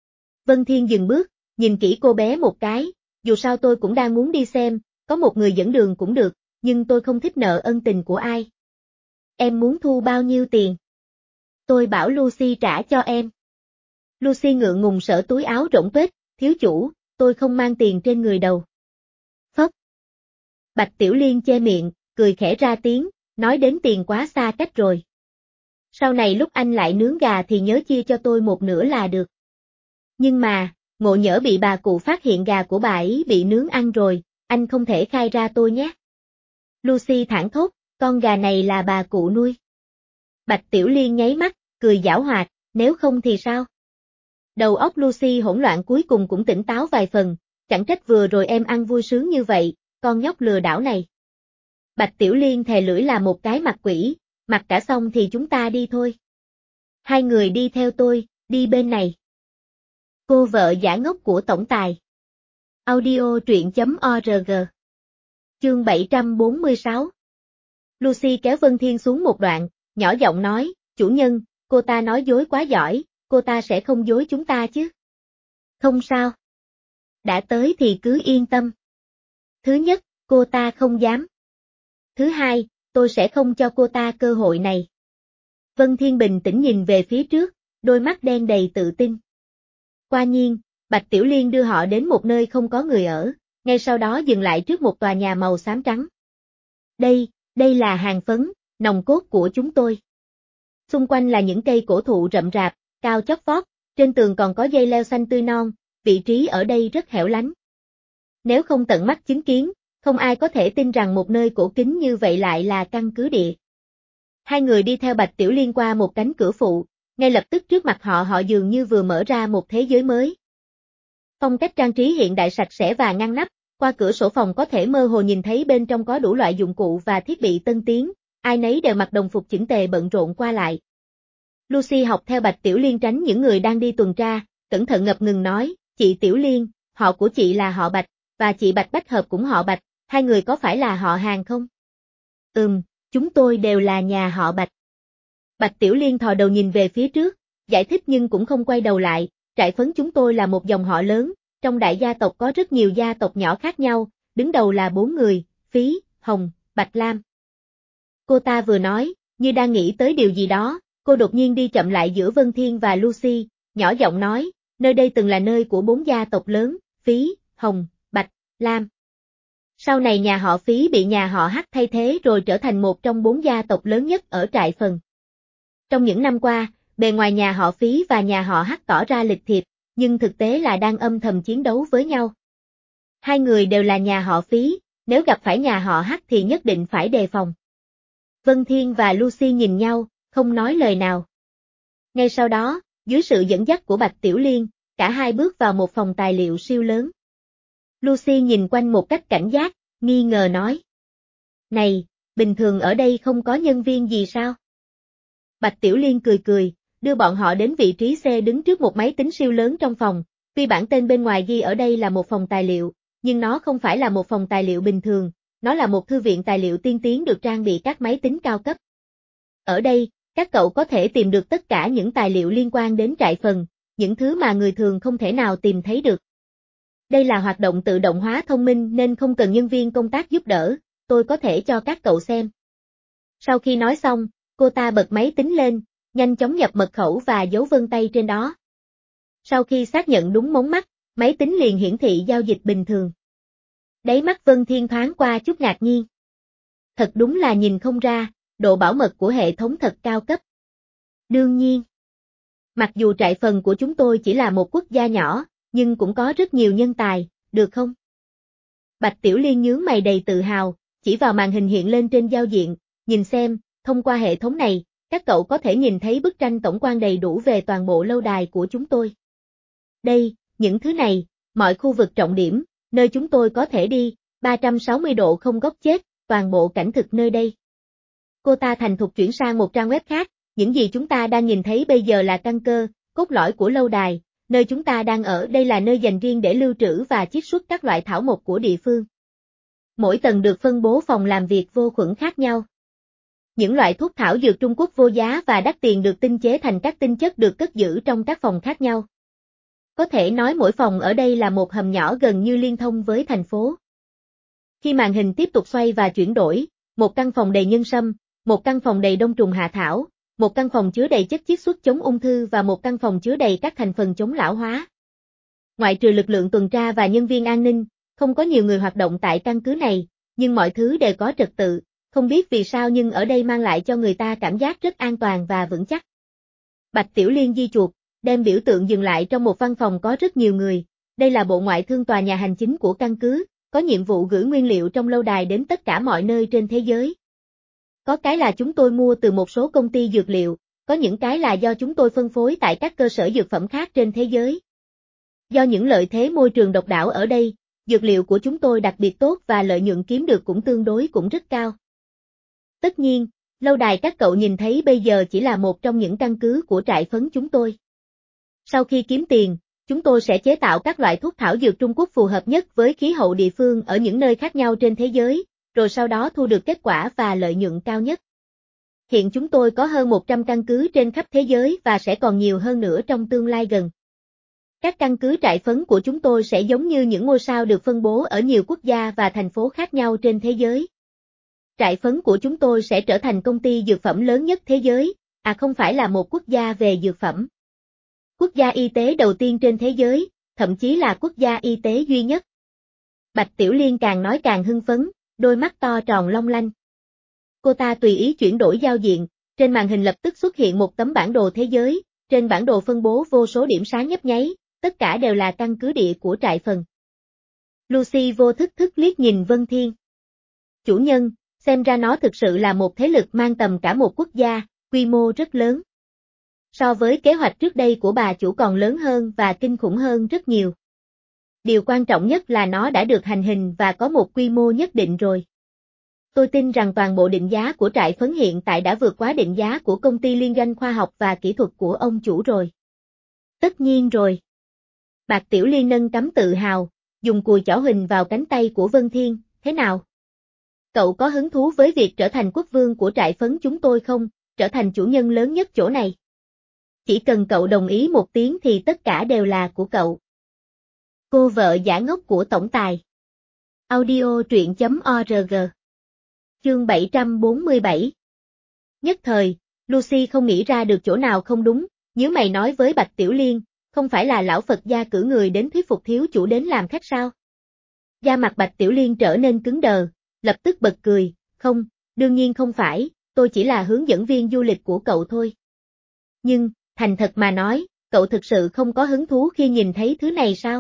Vân Thiên dừng bước, nhìn kỹ cô bé một cái, dù sao tôi cũng đang muốn đi xem, có một người dẫn đường cũng được, nhưng tôi không thích nợ ân tình của ai. Em muốn thu bao nhiêu tiền? Tôi bảo Lucy trả cho em. Lucy ngượng ngùng xở túi áo rỗng tuếch, thiếu chủ, tôi không mang tiền trên người đâu. Phất. Bạch Tiểu Liên che miệng, cười khẽ ra tiếng, nói đến tiền quá xa cách rồi. Sau này lúc anh lại nướng gà thì nhớ chia cho tôi một nửa là được. Nhưng mà, ngộ nhỡ bị bà cụ phát hiện gà của bà ấy bị nướng ăn rồi, anh không thể khai ra tôi nhé. Lucy thẳng thốt, con gà này là bà cụ nuôi. Bạch Tiểu Liên nháy mắt, cười giảo hoạt, nếu không thì sao? Đầu óc Lucy hỗn loạn cuối cùng cũng tỉnh táo vài phần, chẳng trách vừa rồi em ăn vui sướng như vậy, con nhóc lừa đảo này. Bạch Tiểu Liên thè lưỡi là một cái mặt quỷ, mặc cả xong thì chúng ta đi thôi. Hai người đi theo tôi, đi bên này. Cô vợ giả ngốc của tổng tài. Audio truyện.org. Chương 746. Lucy kéo Vân Thiên xuống một đoạn, nhỏ giọng nói, chủ nhân, cô ta nói dối quá giỏi, cô ta sẽ không dối chúng ta chứ. Không sao. Đã tới thì cứ yên tâm. Thứ nhất, cô ta không dám. Thứ hai, tôi sẽ không cho cô ta cơ hội này. Vân Thiên bình tĩnh nhìn về phía trước, đôi mắt đen đầy tự tin. Quả nhiên, Bạch Tiểu Liên đưa họ đến một nơi không có người ở, ngay sau đó dừng lại trước một tòa nhà màu xám trắng. Đây là hàng phấn, nòng cốt của chúng tôi. Xung quanh là những cây cổ thụ rậm rạp, cao chót vót, trên tường còn có dây leo xanh tươi non, vị trí ở đây rất hẻo lánh. Nếu không tận mắt chứng kiến, không ai có thể tin rằng một nơi cổ kính như vậy lại là căn cứ địa. Hai người đi theo Bạch Tiểu Liên qua một cánh cửa phụ, ngay lập tức trước mặt họ dường như vừa mở ra một thế giới mới. Phong cách trang trí hiện đại sạch sẽ và ngăn nắp, qua cửa sổ phòng có thể mơ hồ nhìn thấy bên trong có đủ loại dụng cụ và thiết bị tân tiến, ai nấy đều mặc đồng phục chỉnh tề bận rộn qua lại. Lucy học theo Bạch Tiểu Liên tránh những người đang đi tuần tra, cẩn thận ngập ngừng nói, chị Tiểu Liên, họ của chị là họ Bạch, và chị Bạch Bách Hợp cũng họ Bạch, hai người có phải là họ hàng không? Chúng tôi đều là nhà họ Bạch. Bạch Tiểu Liên thò đầu nhìn về phía trước, giải thích nhưng cũng không quay đầu lại, Trại Phấn chúng tôi là một dòng họ lớn, trong đại gia tộc có rất nhiều gia tộc nhỏ khác nhau, đứng đầu là 4 người, Phí, Hồng, Bạch Lam. Cô ta vừa nói, như đang nghĩ tới điều gì đó, cô đột nhiên đi chậm lại giữa Vân Thiên và Lucy, nhỏ giọng nói, nơi đây từng là nơi của 4 gia tộc lớn, Phí, Hồng, Bạch, Lam. Sau này nhà họ Phí bị nhà họ Hắc thay thế rồi trở thành một trong 4 gia tộc lớn nhất ở Trại Phần. Trong những năm qua, bề ngoài nhà họ Phí và nhà họ Hắc tỏ ra lịch thiệp, nhưng thực tế là đang âm thầm chiến đấu với nhau. Hai người đều là nhà họ Phí, nếu gặp phải nhà họ Hắc thì nhất định phải đề phòng. Vân Thiên và Lucy nhìn nhau, không nói lời nào. Ngay sau đó, dưới sự dẫn dắt của Bạch Tiểu Liên, cả hai bước vào một phòng tài liệu siêu lớn. Lucy nhìn quanh một cách cảnh giác, nghi ngờ nói. Này, bình thường ở đây không có nhân viên gì sao? Bạch Tiểu Liên cười cười, đưa bọn họ đến vị trí C đứng trước một máy tính siêu lớn trong phòng. Tuy bản tên bên ngoài ghi ở đây là một phòng tài liệu, nhưng nó không phải là một phòng tài liệu bình thường, nó là một thư viện tài liệu tiên tiến được trang bị các máy tính cao cấp. Ở đây, các cậu có thể tìm được tất cả những tài liệu liên quan đến Trại Phần, những thứ mà người thường không thể nào tìm thấy được. Đây là hoạt động tự động hóa thông minh nên không cần nhân viên công tác giúp đỡ, tôi có thể cho các cậu xem. Sau khi nói xong, cô ta bật máy tính lên, nhanh chóng nhập mật khẩu và dấu vân tay trên đó. Sau khi xác nhận đúng mống mắt, máy tính liền hiển thị giao dịch bình thường. Đáy mắt Vân Thiên thoáng qua chút ngạc nhiên. Thật đúng là nhìn không ra, độ bảo mật của hệ thống thật cao cấp. Đương nhiên, mặc dù Trại Phần của chúng tôi chỉ là một quốc gia nhỏ, nhưng cũng có rất nhiều nhân tài, được không? Bạch Tiểu Liên nhướng mày đầy tự hào, chỉ vào màn hình hiện lên trên giao diện, nhìn xem, thông qua hệ thống này, các cậu có thể nhìn thấy bức tranh tổng quan đầy đủ về toàn bộ lâu đài của chúng tôi. Đây, những thứ này, mọi khu vực trọng điểm, nơi chúng tôi có thể đi, 360 độ không góc chết, toàn bộ cảnh thực nơi đây. Cô ta thành thục chuyển sang một trang web khác, những gì chúng ta đang nhìn thấy bây giờ là căn cơ, cốt lõi của lâu đài, nơi chúng ta đang ở đây là nơi dành riêng để lưu trữ và chiết xuất các loại thảo mộc của địa phương. Mỗi tầng được phân bố phòng làm việc vô khuẩn khác nhau. Những loại thuốc thảo dược Trung Quốc vô giá và đắt tiền được tinh chế thành các tinh chất được cất giữ trong các phòng khác nhau. Có thể nói mỗi phòng ở đây là một hầm nhỏ gần như liên thông với thành phố. Khi màn hình tiếp tục xoay và chuyển đổi, một căn phòng đầy nhân sâm, một căn phòng đầy đông trùng hạ thảo, một căn phòng chứa đầy chất chiết xuất chống ung thư và một căn phòng chứa đầy các thành phần chống lão hóa. Ngoại trừ lực lượng tuần tra và nhân viên an ninh, không có nhiều người hoạt động tại căn cứ này, nhưng mọi thứ đều có trật tự, không biết vì sao nhưng ở đây mang lại cho người ta cảm giác rất an toàn và vững chắc. Bạch Tiểu Liên di chuột, đem biểu tượng dừng lại trong một văn phòng có rất nhiều người, đây là bộ ngoại thương tòa nhà hành chính của căn cứ, có nhiệm vụ gửi nguyên liệu trong lâu đài đến tất cả mọi nơi trên thế giới. Có cái là chúng tôi mua từ một số công ty dược liệu, có những cái là do chúng tôi phân phối tại các cơ sở dược phẩm khác trên thế giới. Do những lợi thế môi trường độc đáo ở đây, dược liệu của chúng tôi đặc biệt tốt và lợi nhuận kiếm được cũng tương đối cũng rất cao. Tất nhiên, lâu đài các cậu nhìn thấy bây giờ chỉ là một trong những căn cứ của Trại Phấn chúng tôi. Sau khi kiếm tiền, chúng tôi sẽ chế tạo các loại thuốc thảo dược Trung Quốc phù hợp nhất với khí hậu địa phương ở những nơi khác nhau trên thế giới, rồi sau đó thu được kết quả và lợi nhuận cao nhất. Hiện chúng tôi có hơn 100 căn cứ trên khắp thế giới và sẽ còn nhiều hơn nữa trong tương lai gần. Các căn cứ Trại Phấn của chúng tôi sẽ giống như những ngôi sao được phân bố ở nhiều quốc gia và thành phố khác nhau trên thế giới. Trại Phấn của chúng tôi sẽ trở thành công ty dược phẩm lớn nhất thế giới, không phải là một quốc gia về dược phẩm. Quốc gia y tế đầu tiên trên thế giới, thậm chí là quốc gia y tế duy nhất. Bạch Tiểu Liên càng nói càng hưng phấn, đôi mắt to tròn long lanh. Cô ta tùy ý chuyển đổi giao diện, trên màn hình lập tức xuất hiện một tấm bản đồ thế giới, trên bản đồ phân bố vô số điểm sáng nhấp nháy, tất cả đều là căn cứ địa của Trại Phần. Lucy vô thức liếc nhìn Vân Thiên. Chủ nhân, xem ra nó thực sự là một thế lực mang tầm cả một quốc gia, quy mô rất lớn. So với kế hoạch trước đây của bà chủ còn lớn hơn và kinh khủng hơn rất nhiều. Điều quan trọng nhất là nó đã được hành hình và có một quy mô nhất định rồi. Tôi tin rằng toàn bộ định giá của trại phấn hiện tại đã vượt quá định giá của công ty liên doanh khoa học và kỹ thuật của ông chủ rồi. Tất nhiên rồi. Bạc Tiểu Liên nâng cắm tự hào, dùng cùi chỏ huỳnh vào cánh tay của Vân Thiên, thế nào? Cậu có hứng thú với việc trở thành quốc vương của trại phấn chúng tôi không, trở thành chủ nhân lớn nhất chỗ này? Chỉ cần cậu đồng ý một tiếng thì tất cả đều là của cậu. Cô vợ giả ngốc của tổng tài. Audio truyện.org. Chương 747. Nhất thời, Lucy không nghĩ ra được chỗ nào không đúng, nhíu mày nói với Bạch Tiểu Liên, không phải là lão Phật gia cử người đến thuyết phục thiếu chủ đến làm khách sao? Da mặt Bạch Tiểu Liên trở nên cứng đờ, lập tức bật cười, không, đương nhiên không phải, tôi chỉ là hướng dẫn viên du lịch của cậu thôi. Nhưng, thành thật mà nói, cậu thực sự không có hứng thú khi nhìn thấy thứ này sao?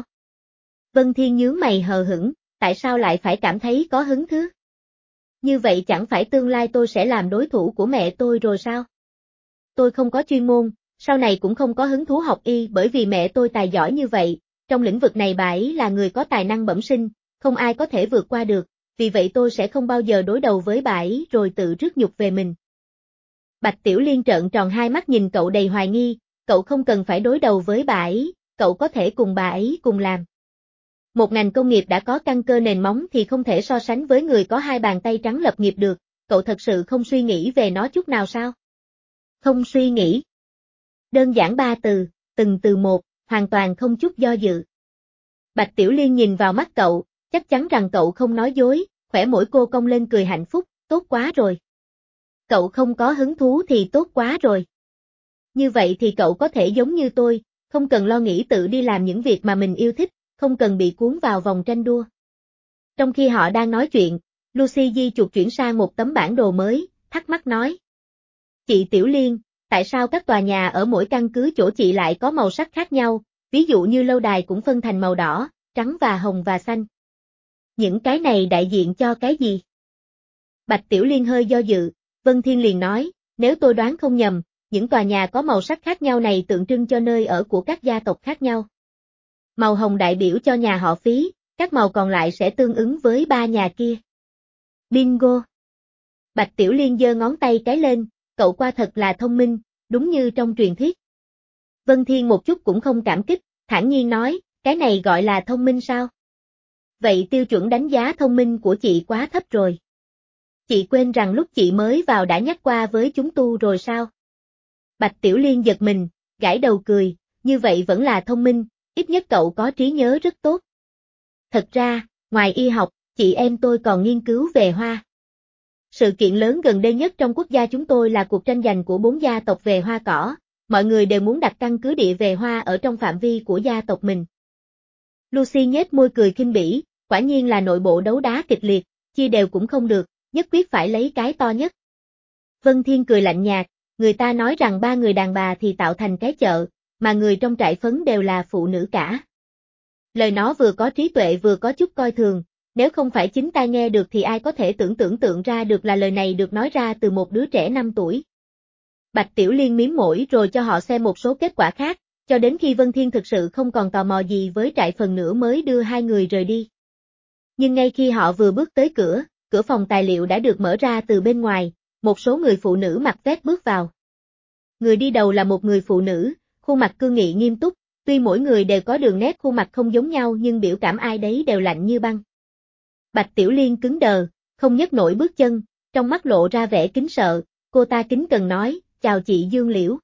Vân Thiên nhướng mày hờ hững, tại sao lại phải cảm thấy có hứng thú? Như vậy chẳng phải tương lai tôi sẽ làm đối thủ của mẹ tôi rồi sao? Tôi không có chuyên môn, sau này cũng không có hứng thú học y bởi vì mẹ tôi tài giỏi như vậy, trong lĩnh vực này bà ấy là người có tài năng bẩm sinh, không ai có thể vượt qua được, vì vậy tôi sẽ không bao giờ đối đầu với bà ấy rồi tự rước nhục về mình. Bạch Tiểu Liên trợn tròn hai mắt nhìn cậu đầy hoài nghi, cậu không cần phải đối đầu với bà ấy, cậu có thể cùng bà ấy cùng làm. Một ngành công nghiệp đã có căn cơ nền móng thì không thể so sánh với người có hai bàn tay trắng lập nghiệp được, cậu thật sự không suy nghĩ về nó chút nào sao? Không suy nghĩ. Đơn giản ba từ, từng từ một, hoàn toàn không chút do dự. Bạch Tiểu Liên nhìn vào mắt cậu, chắc chắn rằng cậu không nói dối, khỏe môi cô cong lên cười hạnh phúc, tốt quá rồi. Cậu không có hứng thú thì tốt quá rồi. Như vậy thì cậu có thể giống như tôi, không cần lo nghĩ tự đi làm những việc mà mình yêu thích, không cần bị cuốn vào vòng tranh đua. Trong khi họ đang nói chuyện, Lucy di chuột chuyển sang một tấm bản đồ mới, thắc mắc nói. Chị Tiểu Liên, tại sao các tòa nhà ở mỗi căn cứ chỗ chị lại có màu sắc khác nhau, ví dụ như lâu đài cũng phân thành màu đỏ, trắng và hồng và xanh. Những cái này đại diện cho cái gì? Bạch Tiểu Liên hơi do dự, Vân Thiên liền nói, nếu tôi đoán không nhầm, những tòa nhà có màu sắc khác nhau này tượng trưng cho nơi ở của các gia tộc khác nhau. Màu hồng đại biểu cho nhà họ Phí, các màu còn lại sẽ tương ứng với ba nhà kia. Bingo! Bạch Tiểu Liên giơ ngón tay cái lên, cậu qua thật là thông minh, đúng như trong truyền thuyết. Vân Thiên một chút cũng không cảm kích, thản nhiên nói, cái này gọi là thông minh sao? Vậy tiêu chuẩn đánh giá thông minh của chị quá thấp rồi. Chị quên rằng lúc chị mới vào đã nhắc qua với chúng tu rồi sao? Bạch Tiểu Liên giật mình, gãi đầu cười, như vậy vẫn là thông minh, ít nhất cậu có trí nhớ rất tốt. Thật ra, ngoài y học, chị em tôi còn nghiên cứu về hoa. Sự kiện lớn gần đây nhất trong quốc gia chúng tôi là cuộc tranh giành của 4 gia tộc về hoa cỏ, mọi người đều muốn đặt căn cứ địa về hoa ở trong phạm vi của gia tộc mình. Lucy nhếch môi cười khinh bỉ, quả nhiên là nội bộ đấu đá kịch liệt, chia đều cũng không được, nhất quyết phải lấy cái to nhất. Vân Thiên cười lạnh nhạt, người ta nói rằng ba người đàn bà thì tạo thành cái chợ, mà người trong trại phấn đều là phụ nữ cả. Lời nó vừa có trí tuệ vừa có chút coi thường, nếu không phải chính tai nghe được thì ai có thể tưởng tượng ra được là lời này được nói ra từ một đứa trẻ 5 tuổi. Bạch Tiểu Liên miếm môi rồi cho họ xem một số kết quả khác, cho đến khi Vân Thiên thực sự không còn tò mò gì với trại phần nữa mới đưa hai người rời đi. Nhưng ngay khi họ vừa bước tới cửa, cửa phòng tài liệu đã được mở ra từ bên ngoài, một số người phụ nữ mặc vest bước vào. Người đi đầu là một người phụ nữ, khuôn mặt cương nghị nghiêm túc, tuy mỗi người đều có đường nét khuôn mặt không giống nhau nhưng biểu cảm ai đấy đều lạnh như băng. Bạch Tiểu Liên cứng đờ, không nhấc nổi bước chân, trong mắt lộ ra vẻ kính sợ, cô ta kính cần nói, chào chị Dương Liễu.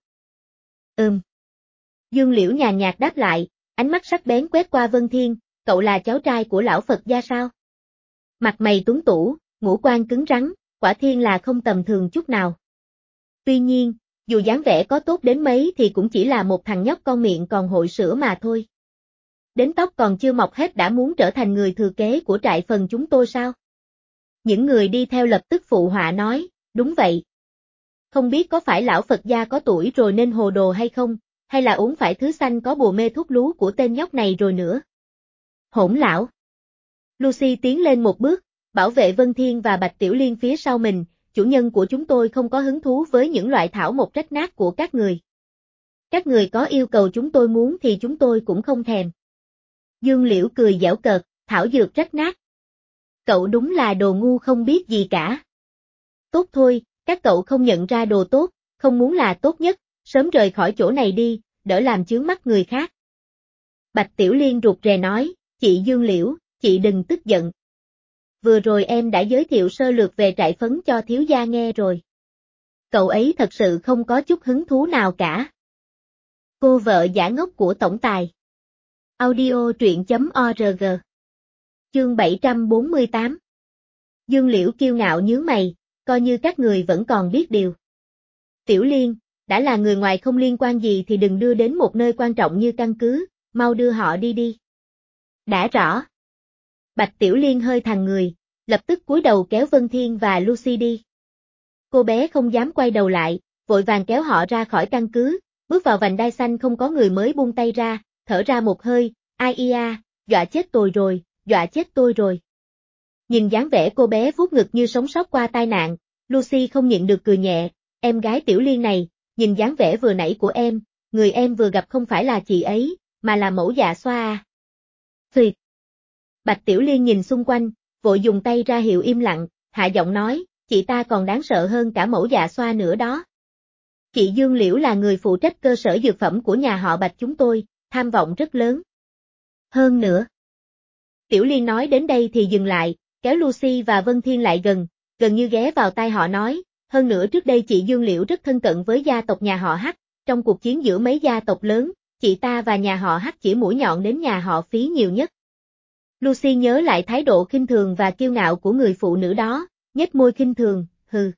Dương Liễu nhàn nhạt đáp lại, ánh mắt sắc bén quét qua Vân Thiên, cậu là cháu trai của lão Phật gia sao? Mặt mày tuấn tủ, ngũ quan cứng rắn, quả thiên là không tầm thường chút nào. Tuy nhiên, dù dáng vẻ có tốt đến mấy thì cũng chỉ là một thằng nhóc con miệng còn hội sữa mà thôi. Đến tóc còn chưa mọc hết đã muốn trở thành người thừa kế của trại phần chúng tôi sao? Những người đi theo lập tức phụ họa nói, đúng vậy. Không biết có phải lão Phật gia có tuổi rồi nên hồ đồ hay không, hay là uống phải thứ xanh có bùa mê thuốc lú của tên nhóc này rồi nữa. Hỗn lão. Lucy tiến lên một bước, bảo vệ Vân Thiên và Bạch Tiểu Liên phía sau mình, chủ nhân của chúng tôi không có hứng thú với những loại thảo mộc rách nát của các người. Các người có yêu cầu chúng tôi muốn thì chúng tôi cũng không thèm. Dương Liễu cười giễu cợt, thảo dược rách nát. Cậu đúng là đồ ngu không biết gì cả. Tốt thôi, các cậu không nhận ra đồ tốt, không muốn là tốt nhất, sớm rời khỏi chỗ này đi, đỡ làm chướng mắt người khác. Bạch Tiểu Liên rụt rè nói, chị Dương Liễu, chị đừng tức giận. Vừa rồi em đã giới thiệu sơ lược về trại phấn cho thiếu gia nghe rồi. Cậu ấy thật sự không có chút hứng thú nào cả. Cô vợ giả ngốc của tổng tài. Audio truyện.org. Chương 748. Dương Liễu kiêu ngạo nhướng mày, coi như các người vẫn còn biết điều. Tiểu Liên, đã là người ngoài không liên quan gì thì đừng đưa đến một nơi quan trọng như căn cứ, mau đưa họ đi đi. Đã rõ. Bạch Tiểu Liên hơi thằng người, lập tức cúi đầu kéo Vân Thiên và Lucy đi. Cô bé không dám quay đầu lại, vội vàng kéo họ ra khỏi căn cứ, bước vào vành đai xanh không có người mới buông tay ra, thở ra một hơi, ai ia, dọa chết tôi rồi, dọa chết tôi rồi. Nhìn dáng vẻ cô bé vuốt ngực như sống sót qua tai nạn, Lucy không nhịn được cười nhẹ, em gái Tiểu Liên này, nhìn dáng vẻ vừa nãy của em, người em vừa gặp không phải là chị ấy, mà là mẫu dạ xoa à. Phì. Bạch Tiểu Liên nhìn xung quanh, vội dùng tay ra hiệu im lặng, hạ giọng nói, chị ta còn đáng sợ hơn cả mẫu dạ xoa nữa đó. Chị Dương Liễu là người phụ trách cơ sở dược phẩm của nhà họ Bạch chúng tôi, tham vọng rất lớn. Hơn nữa. Tiểu Liên nói đến đây thì dừng lại, kéo Lucy và Vân Thiên lại gần như ghé vào tai họ nói, hơn nữa trước đây chị Dương Liễu rất thân cận với gia tộc nhà họ Hắc, trong cuộc chiến giữa mấy gia tộc lớn, chị ta và nhà họ Hắc chỉ mũi nhọn đến nhà họ Phí nhiều nhất. Lucy nhớ lại thái độ khinh thường và kiêu ngạo của người phụ nữ đó, nhếch môi khinh thường, hừ.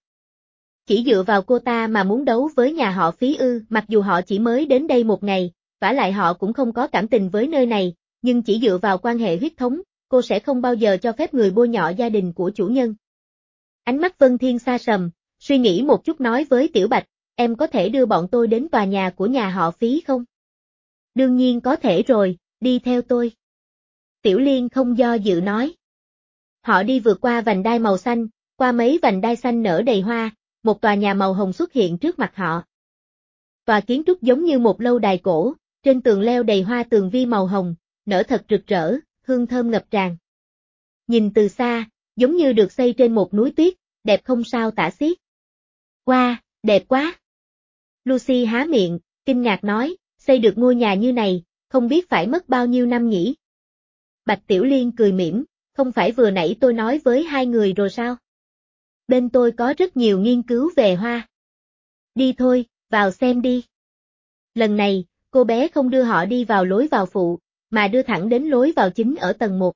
Chỉ dựa vào cô ta mà muốn đấu với nhà họ Phí ư, mặc dù họ chỉ mới đến đây một ngày, vả lại họ cũng không có cảm tình với nơi này, nhưng chỉ dựa vào quan hệ huyết thống, cô sẽ không bao giờ cho phép người bôi nhọ gia đình của chủ nhân. Ánh mắt Vân Thiên xa sầm, suy nghĩ một chút nói với Tiểu Bạch, em có thể đưa bọn tôi đến tòa nhà của nhà họ Phí không? Đương nhiên có thể rồi, đi theo tôi. Tiểu Liên không do dự nói. Họ đi vượt qua vành đai màu xanh, qua mấy vành đai xanh nở đầy hoa, một tòa nhà màu hồng xuất hiện trước mặt họ. Tòa kiến trúc giống như một lâu đài cổ, trên tường leo đầy hoa tường vi màu hồng, nở thật rực rỡ, hương thơm ngập tràn. Nhìn từ xa, giống như được xây trên một núi tuyết, đẹp không sao tả xiết. Wow, đẹp quá! Lucy há miệng, kinh ngạc nói, xây được ngôi nhà như này, không biết phải mất bao nhiêu năm nhỉ? Bạch Tiểu Liên cười mỉm, không phải vừa nãy tôi nói với hai người rồi sao? Bên tôi có rất nhiều nghiên cứu về hoa. Đi thôi, vào xem đi. Lần này, cô bé không đưa họ đi vào lối vào phụ, mà đưa thẳng đến lối vào chính ở tầng 1.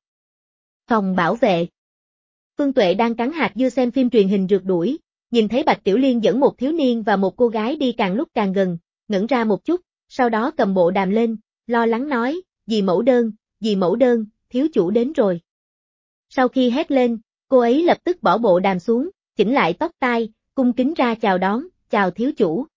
Phòng bảo vệ. Phương Tuệ đang cắn hạt dưa xem phim truyền hình rượt đuổi, nhìn thấy Bạch Tiểu Liên dẫn một thiếu niên và một cô gái đi càng lúc càng gần, ngẩn ra một chút, sau đó cầm bộ đàm lên, lo lắng nói, dì mẫu đơn, thiếu chủ đến rồi. Sau khi hét lên, cô ấy lập tức bỏ bộ đàm xuống, chỉnh lại tóc tai, cung kính ra chào đón, chào thiếu chủ.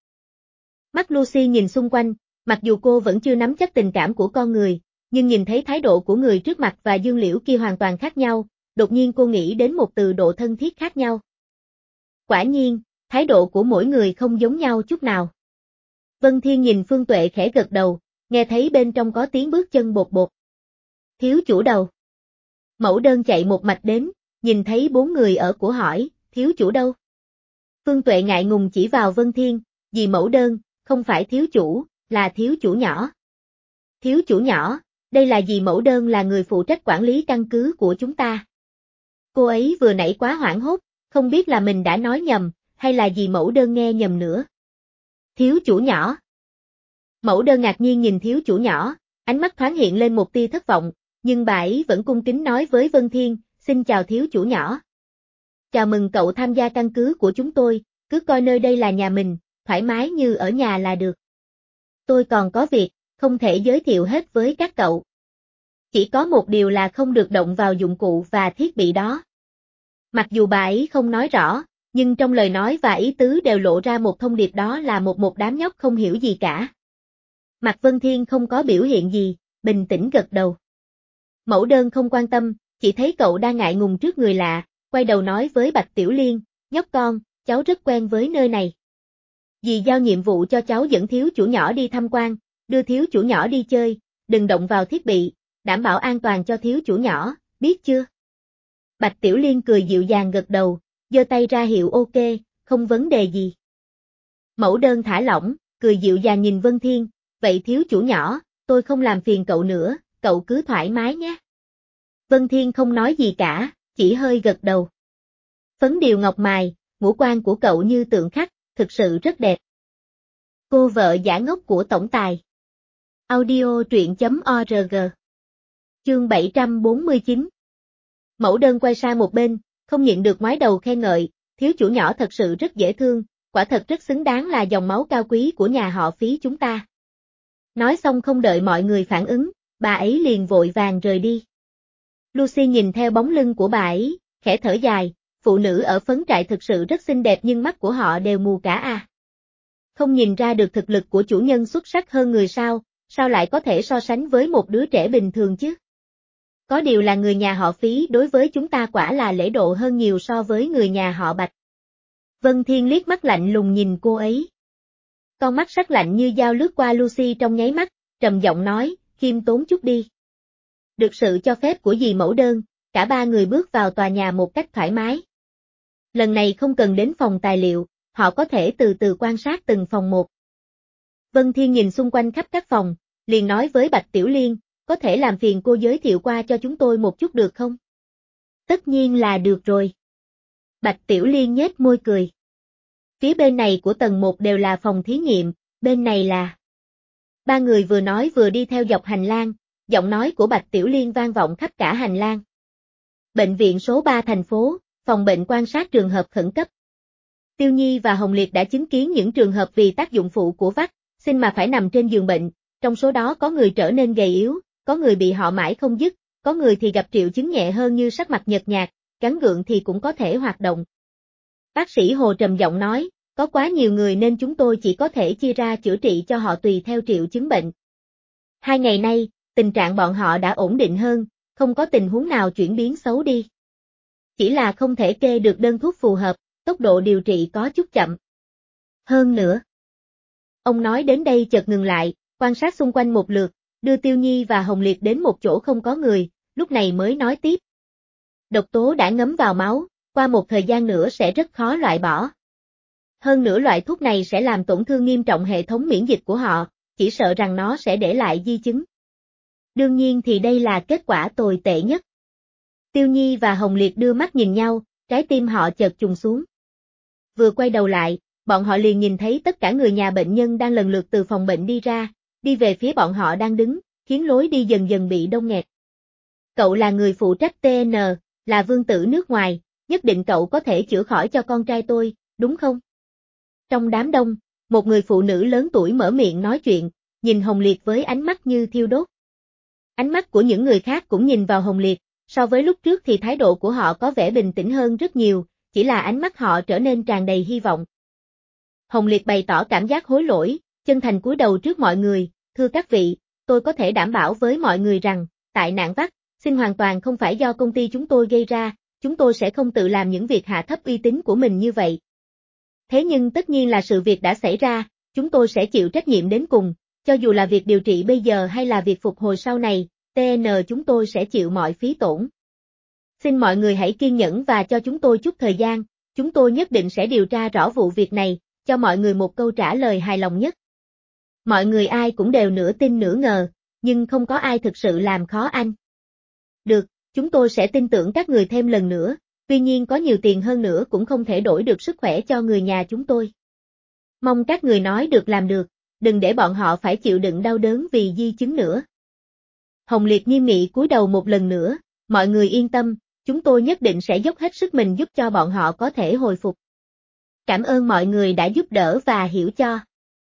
Mắt Lucy nhìn xung quanh, mặc dù cô vẫn chưa nắm chắc tình cảm của con người, nhưng nhìn thấy thái độ của người trước mặt và Dương Liễu kia hoàn toàn khác nhau, đột nhiên cô nghĩ đến một từ độ thân thiết khác nhau. Quả nhiên, thái độ của mỗi người không giống nhau chút nào. Vân Thiên nhìn Phương Tuệ khẽ gật đầu, nghe thấy bên trong có tiếng bước chân bột bột. Thiếu chủ đầu. Mẫu đơn chạy một mạch đến, nhìn thấy 4 người ở của hỏi, thiếu chủ đâu? Phương Tuệ ngại ngùng chỉ vào Vân Thiên, dì mẫu đơn, không phải thiếu chủ, là thiếu chủ nhỏ. Thiếu chủ nhỏ, đây là dì mẫu đơn là người phụ trách quản lý căn cứ của chúng ta. Cô ấy vừa nãy quá hoảng hốt, không biết là mình đã nói nhầm, hay là dì mẫu đơn nghe nhầm nữa. Thiếu chủ nhỏ. Mẫu đơn ngạc nhiên nhìn thiếu chủ nhỏ, ánh mắt thoáng hiện lên một tia thất vọng, nhưng bà ấy vẫn cung kính nói với Vân Thiên, xin chào thiếu chủ nhỏ. Chào mừng cậu tham gia căn cứ của chúng tôi, cứ coi nơi đây là nhà mình, thoải mái như ở nhà là được. Tôi còn có việc, không thể giới thiệu hết với các cậu. Chỉ có một điều là không được động vào dụng cụ và thiết bị đó. Mặc dù bà ấy không nói rõ, nhưng trong lời nói và ý tứ đều lộ ra một thông điệp đó là một đám nhóc không hiểu gì cả. Mạc Vân Thiên không có biểu hiện gì, bình tĩnh gật đầu. Mẫu đơn không quan tâm, chỉ thấy cậu đang ngại ngùng trước người lạ, quay đầu nói với Bạch Tiểu Liên, nhóc con, cháu rất quen với nơi này. Dì giao nhiệm vụ cho cháu dẫn thiếu chủ nhỏ đi tham quan, đưa thiếu chủ nhỏ đi chơi, đừng động vào thiết bị, đảm bảo an toàn cho thiếu chủ nhỏ, biết chưa? Bạch Tiểu Liên cười dịu dàng gật đầu, giơ tay ra hiệu ok, không vấn đề gì. Mẫu đơn thả lỏng, cười dịu dàng nhìn Vân Thiên, vậy thiếu chủ nhỏ, tôi không làm phiền cậu nữa, cậu cứ thoải mái nhé. Vân Thiên không nói gì cả, chỉ hơi gật đầu. Phấn điều ngọc mài, ngũ quan của cậu như tượng khắc, thực sự rất đẹp. Cô vợ giả ngốc của tổng tài. Audio truyện.org. Chương 749. Mẫu đơn quay sang một bên, không nhịn được ngoái đầu khen ngợi, thiếu chủ nhỏ thật sự rất dễ thương, quả thật rất xứng đáng là dòng máu cao quý của nhà họ Phí chúng ta. Nói xong không đợi mọi người phản ứng, bà ấy liền vội vàng rời đi. Lucy nhìn theo bóng lưng của bà ấy, khẽ thở dài, phụ nữ ở phấn trại thực sự rất xinh đẹp nhưng mắt của họ đều mù cả à. Không nhìn ra được thực lực của chủ nhân xuất sắc hơn người sao lại có thể so sánh với một đứa trẻ bình thường chứ? Có điều là người nhà họ Phí đối với chúng ta quả là lễ độ hơn nhiều so với người nhà họ Bạch. Vân Thiên liếc mắt lạnh lùng nhìn cô ấy. Con mắt sắc lạnh như dao lướt qua Lucy trong nháy mắt, trầm giọng nói, khiêm tốn chút đi. Được sự cho phép của dì mẫu đơn, cả ba người bước vào tòa nhà một cách thoải mái. Lần này không cần đến phòng tài liệu, họ có thể từ từ quan sát từng phòng một. Vân Thiên nhìn xung quanh khắp các phòng, liền nói với Bạch Tiểu Liên, có thể làm phiền cô giới thiệu qua cho chúng tôi một chút được không? Tất nhiên là được rồi. Bạch Tiểu Liên nhếch môi cười. Phía bên này của tầng 1 đều là phòng thí nghiệm, bên này là... Ba người vừa nói vừa đi theo dọc hành lang, giọng nói của Bạch Tiểu Liên vang vọng khắp cả hành lang. Bệnh viện số 3 thành phố, phòng bệnh quan sát trường hợp khẩn cấp. Tiêu Nhi và Hồng Liệt đã chứng kiến những trường hợp vì tác dụng phụ của vaccine mà phải nằm trên giường bệnh, trong số đó có người trở nên gầy yếu, có người bị họ mãi không dứt, có người thì gặp triệu chứng nhẹ hơn như sắc mặt nhợt nhạt, gắng gượng thì cũng có thể hoạt động. Bác sĩ Hồ trầm giọng nói, có quá nhiều người nên chúng tôi chỉ có thể chia ra chữa trị cho họ tùy theo triệu chứng bệnh. 2 ngày nay, tình trạng bọn họ đã ổn định hơn, không có tình huống nào chuyển biến xấu đi. Chỉ là không thể kê được đơn thuốc phù hợp, tốc độ điều trị có chút chậm. Hơn nữa. Ông nói đến đây chợt ngừng lại, quan sát xung quanh một lượt, đưa Tiêu Nhi và Hồng Liệt đến một chỗ không có người, lúc này mới nói tiếp. Độc tố đã ngấm vào máu, qua một thời gian nữa sẽ rất khó loại bỏ. Hơn nữa loại thuốc này sẽ làm tổn thương nghiêm trọng hệ thống miễn dịch của họ, chỉ sợ rằng nó sẽ để lại di chứng. Đương nhiên thì đây là kết quả tồi tệ nhất. Tiêu Nhi và Hồng Liệt đưa mắt nhìn nhau, trái tim họ chợt trùng xuống. Vừa quay đầu lại, bọn họ liền nhìn thấy tất cả người nhà bệnh nhân đang lần lượt từ phòng bệnh đi ra, đi về phía bọn họ đang đứng, khiến lối đi dần dần bị đông nghẹt. Cậu là người phụ trách TN, là vương tử nước ngoài, nhất định cậu có thể chữa khỏi cho con trai tôi, đúng không? Trong đám đông, một người phụ nữ lớn tuổi mở miệng nói chuyện, nhìn Hồng Liệt với ánh mắt như thiêu đốt. Ánh mắt của những người khác cũng nhìn vào Hồng Liệt, so với lúc trước thì thái độ của họ có vẻ bình tĩnh hơn rất nhiều, chỉ là ánh mắt họ trở nên tràn đầy hy vọng. Hồng Liệt bày tỏ cảm giác hối lỗi, chân thành cúi đầu trước mọi người, thưa các vị, tôi có thể đảm bảo với mọi người rằng, tại nạn vaccine hoàn toàn không phải do công ty chúng tôi gây ra, chúng tôi sẽ không tự làm những việc hạ thấp uy tín của mình như vậy. Thế nhưng tất nhiên là sự việc đã xảy ra, chúng tôi sẽ chịu trách nhiệm đến cùng, cho dù là việc điều trị bây giờ hay là việc phục hồi sau này, TN chúng tôi sẽ chịu mọi phí tổn. Xin mọi người hãy kiên nhẫn và cho chúng tôi chút thời gian, chúng tôi nhất định sẽ điều tra rõ vụ việc này, cho mọi người một câu trả lời hài lòng nhất. Mọi người ai cũng đều nửa tin nửa ngờ, nhưng không có ai thực sự làm khó anh. Được, chúng tôi sẽ tin tưởng các người thêm lần nữa, tuy nhiên có nhiều tiền hơn nữa cũng không thể đổi được sức khỏe cho người nhà chúng tôi. Mong các người nói được làm được, đừng để bọn họ phải chịu đựng đau đớn vì di chứng nữa. Hồng Liệt nghiêm nghị cúi đầu một lần nữa, mọi người yên tâm, chúng tôi nhất định sẽ dốc hết sức mình giúp cho bọn họ có thể hồi phục. Cảm ơn mọi người đã giúp đỡ và hiểu cho.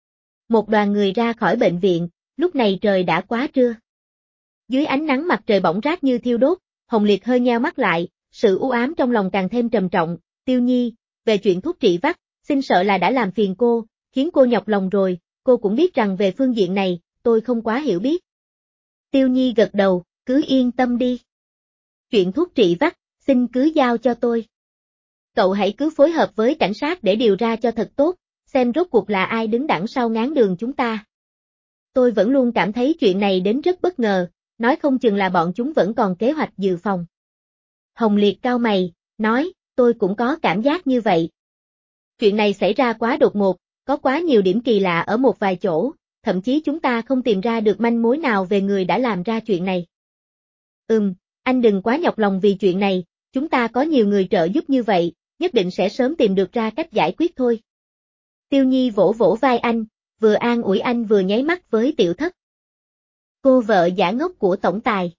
Một đoàn người ra khỏi bệnh viện, lúc này trời đã quá trưa. Dưới ánh nắng mặt trời bỏng rát như thiêu đốt, Hồng Liệt hơi nheo mắt lại, sự u ám trong lòng càng thêm trầm trọng, Tiêu Nhi, về chuyện thuốc trị vaccine sợ là đã làm phiền cô, khiến cô nhọc lòng rồi, cô cũng biết rằng về phương diện này, tôi không quá hiểu biết. Tiêu Nhi gật đầu, cứ yên tâm đi. Chuyện thuốc trị vaccine cứ giao cho tôi. Cậu hãy cứ phối hợp với cảnh sát để điều tra cho thật tốt, xem rốt cuộc là ai đứng đằng sau ngáng đường chúng ta. Tôi vẫn luôn cảm thấy chuyện này đến rất bất ngờ, nói không chừng là bọn chúng vẫn còn kế hoạch dự phòng. Hồng Liệt cau mày, nói, tôi cũng có cảm giác như vậy. Chuyện này xảy ra quá đột ngột, có quá nhiều điểm kỳ lạ ở một vài chỗ, thậm chí chúng ta không tìm ra được manh mối nào về người đã làm ra chuyện này. Anh đừng quá nhọc lòng vì chuyện này, chúng ta có nhiều người trợ giúp như vậy, nhất định sẽ sớm tìm được ra cách giải quyết thôi. Tiêu Nhi vỗ vỗ vai anh, vừa an ủi anh vừa nháy mắt với Tiểu Thất. Cô vợ giả ngốc của tổng tài.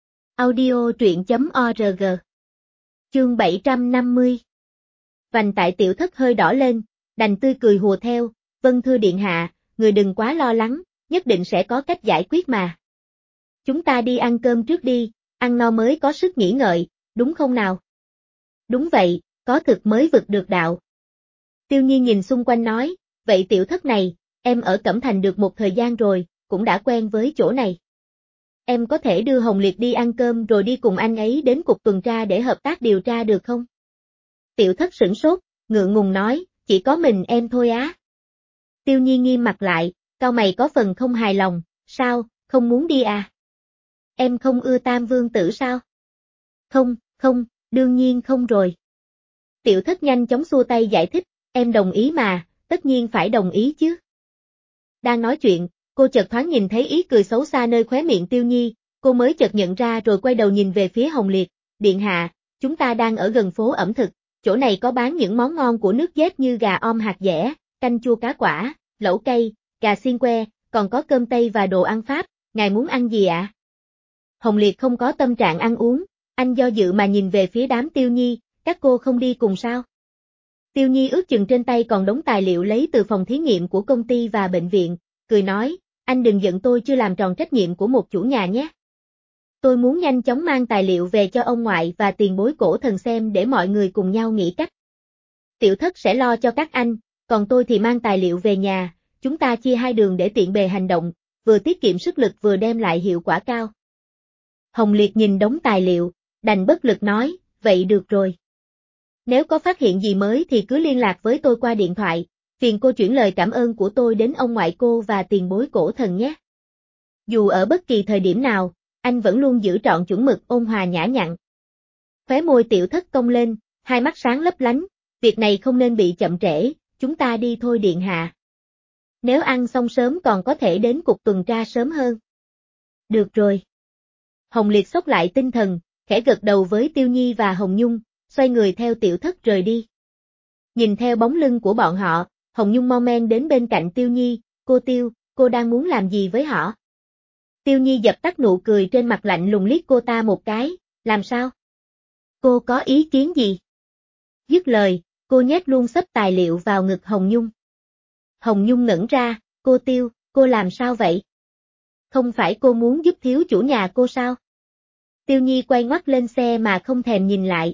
Audio truyện.org. Chương 750. Vành tại Tiểu Thất hơi đỏ lên, đành tươi cười hùa theo, vâng thưa điện hạ, người đừng quá lo lắng, nhất định sẽ có cách giải quyết mà. Chúng ta đi ăn cơm trước đi, ăn no mới có sức nghỉ ngợi, đúng không nào? Đúng vậy, có thực mới vực được đạo. Tiêu Nhi nhìn xung quanh nói, vậy Tiểu Thất này, em ở Cẩm Thành được một thời gian rồi, cũng đã quen với chỗ này. Em có thể đưa Hồng Liệt đi ăn cơm rồi đi cùng anh ấy đến cục tuần tra để hợp tác điều tra được không? Tiểu Thất sửng sốt, ngượng ngùng nói, chỉ có mình em thôi á. Tiêu Nhi nghiêm mặt lại, cau mày có phần không hài lòng, sao, không muốn đi à? Em không ưa Tam Vương Tử sao? Không, đương nhiên không rồi. Tiểu Thất nhanh chóng xua tay giải thích, em đồng ý mà, tất nhiên phải đồng ý chứ. Đang nói chuyện, cô chợt thoáng nhìn thấy ý cười xấu xa nơi khóe miệng Tiêu Nhi, cô mới chợt nhận ra rồi quay đầu nhìn về phía Hồng Liệt, điện hạ, chúng ta đang ở gần phố ẩm thực, chỗ này có bán những món ngon của nước dét như gà om hạt dẻ, canh chua cá quả, lẩu cay, gà xiên que, còn có cơm Tây và đồ ăn Pháp, ngài muốn ăn gì ạ? Hồng Liệt không có tâm trạng ăn uống, anh do dự mà nhìn về phía đám Tiêu Nhi, các cô không đi cùng sao? Tiêu Nhi ước chừng trên tay còn đống tài liệu lấy từ phòng thí nghiệm của công ty và bệnh viện, cười nói, anh đừng giận tôi chưa làm tròn trách nhiệm của một chủ nhà nhé. Tôi muốn nhanh chóng mang tài liệu về cho ông ngoại và tiền bối cổ thần xem để mọi người cùng nhau nghĩ cách. Tiểu Thất sẽ lo cho các anh, còn tôi thì mang tài liệu về nhà, chúng ta chia hai đường để tiện bề hành động, vừa tiết kiệm sức lực vừa đem lại hiệu quả cao. Hồng Liệt nhìn đống tài liệu, đành bất lực nói, vậy được rồi. Nếu có phát hiện gì mới thì cứ liên lạc với tôi qua điện thoại, phiền cô chuyển lời cảm ơn của tôi đến ông ngoại cô và tiền bối cổ thần nhé. Dù ở bất kỳ thời điểm nào, anh vẫn luôn giữ trọn chuẩn mực ôn hòa nhã nhặn. Khóe môi Tiểu Thất cong lên, hai mắt sáng lấp lánh, việc này không nên bị chậm trễ, chúng ta đi thôi điện hạ. Nếu ăn xong sớm còn có thể đến cục tuần tra sớm hơn. Được rồi. Hồng Liệt xốc lại tinh thần, khẽ gật đầu với Tiêu Nhi và Hồng Nhung, xoay người theo Tiểu Thất rời đi. Nhìn theo bóng lưng của bọn họ, Hồng Nhung mon men đến bên cạnh Tiêu Nhi, cô Tiêu, cô đang muốn làm gì với họ? Tiêu Nhi dập tắt nụ cười trên mặt lạnh lùng liếc cô ta một cái, làm sao? Cô có ý kiến gì? Dứt lời, cô nhét luôn xấp tài liệu vào ngực Hồng Nhung. Hồng Nhung ngẩn ra, cô Tiêu, cô làm sao vậy? Không phải cô muốn giúp thiếu chủ nhà cô sao? Tiêu Nhi quay ngoắt lên xe mà không thèm nhìn lại.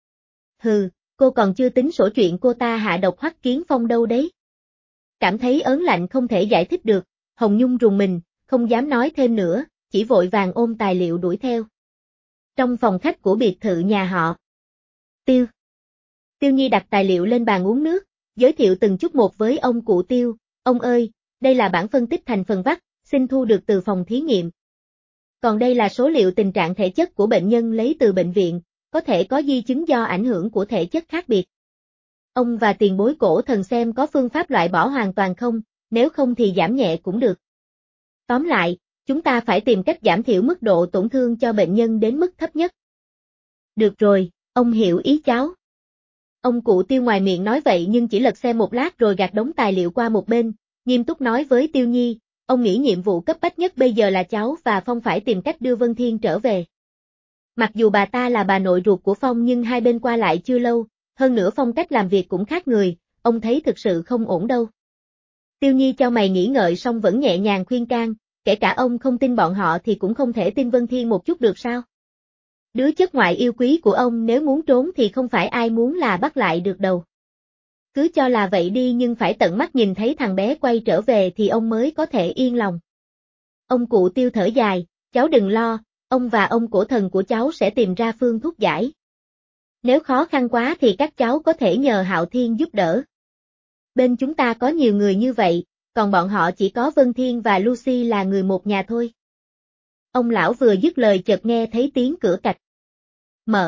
Hừ, cô còn chưa tính sổ chuyện cô ta hạ độc Hoắc Kiến Phong đâu đấy. Cảm thấy ớn lạnh không thể giải thích được, Hồng Nhung rùng mình, không dám nói thêm nữa, chỉ vội vàng ôm tài liệu đuổi theo. Trong phòng khách của biệt thự nhà họ. Tiêu Nhi đặt tài liệu lên bàn uống nước, giới thiệu từng chút một với ông cụ Tiêu, ông ơi, đây là bản phân tích thành phần vắt, xin thu được từ phòng thí nghiệm. Còn đây là số liệu tình trạng thể chất của bệnh nhân lấy từ bệnh viện, có thể có di chứng do ảnh hưởng của thể chất khác biệt. Ông và tiền bối cổ thần xem có phương pháp loại bỏ hoàn toàn không, nếu không thì giảm nhẹ cũng được. Tóm lại, chúng ta phải tìm cách giảm thiểu mức độ tổn thương cho bệnh nhân đến mức thấp nhất. Được rồi, ông hiểu ý cháu. Ông cụ Tiêu ngoài miệng nói vậy nhưng chỉ lật xem một lát rồi gạt đống tài liệu qua một bên, nghiêm túc nói với Tiêu Nhi, ông nghĩ nhiệm vụ cấp bách nhất bây giờ là cháu và Phong phải tìm cách đưa Vân Thiên trở về. Mặc dù bà ta là bà nội ruột của Phong nhưng hai bên qua lại chưa lâu, hơn nữa Phong cách làm việc cũng khác người, ông thấy thực sự không ổn đâu. Tiêu Nhi cho mày nghĩ ngợi xong vẫn nhẹ nhàng khuyên can, kể cả ông không tin bọn họ thì cũng không thể tin Vân Thiên một chút được sao? Đứa chất ngoại yêu quý của ông nếu muốn trốn thì không phải ai muốn là bắt lại được đâu. Cứ cho là vậy đi nhưng phải tận mắt nhìn thấy thằng bé quay trở về thì ông mới có thể yên lòng. Ông cụ Tiêu thở dài, cháu đừng lo, ông và ông cổ thần của cháu sẽ tìm ra phương thuốc giải. Nếu khó khăn quá thì các cháu có thể nhờ Hạo Thiên giúp đỡ. Bên chúng ta có nhiều người như vậy, còn bọn họ chỉ có Vân Thiên và Lucy là người một nhà thôi. Ông lão vừa dứt lời chợt nghe thấy tiếng cửa cạch. Mở,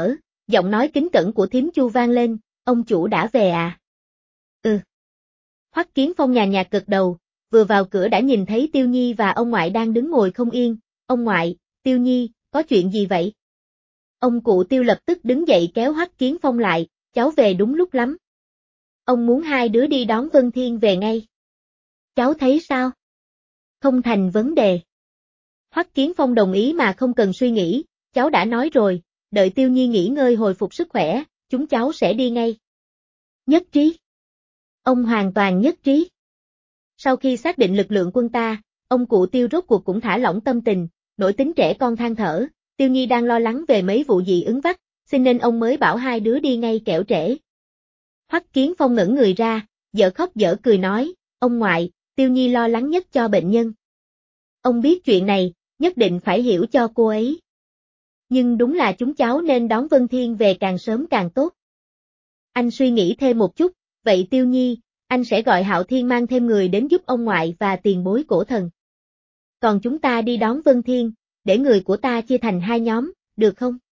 Giọng nói kính cẩn của thím Chu vang lên, ông chủ đã về à? Ừ. Hoắc Kiến Phong nhàn nhạt gật đầu, vừa vào cửa đã nhìn thấy Tiêu Nhi và ông ngoại đang đứng ngồi không yên. Ông ngoại, Tiêu Nhi, có chuyện gì vậy? Ông cụ Tiêu lập tức đứng dậy kéo Hoắc Kiến Phong lại, cháu về đúng lúc lắm. Ông muốn hai đứa đi đón Vân Thiên về ngay. Cháu thấy sao? Không thành vấn đề. Hoắc Kiến Phong đồng ý mà không cần suy nghĩ, cháu đã nói rồi, đợi Tiêu Nhi nghỉ ngơi hồi phục sức khỏe, chúng cháu sẽ đi ngay. Nhất trí. Ông hoàn toàn nhất trí. Sau khi xác định lực lượng quân ta, ông cụ Tiêu rốt cuộc cũng thả lỏng tâm tình, nổi tính trẻ con than thở, Tiêu Nhi đang lo lắng về mấy vụ dị ứng vắc, xin nên ông mới bảo hai đứa đi ngay kẻo trễ. Hoắc Kiến Phong ngẩng người ra, dở khóc dở cười nói, ông ngoại, Tiêu Nhi lo lắng nhất cho bệnh nhân. Ông biết chuyện này, nhất định phải hiểu cho cô ấy. Nhưng đúng là chúng cháu nên đón Vân Thiên về càng sớm càng tốt. Anh suy nghĩ thêm một chút, vậy Tiêu Nhi, anh sẽ gọi Hạo Thiên mang thêm người đến giúp ông ngoại và tiền bối cổ thần. Còn chúng ta đi đón Vân Thiên, để người của ta chia thành hai nhóm, được không?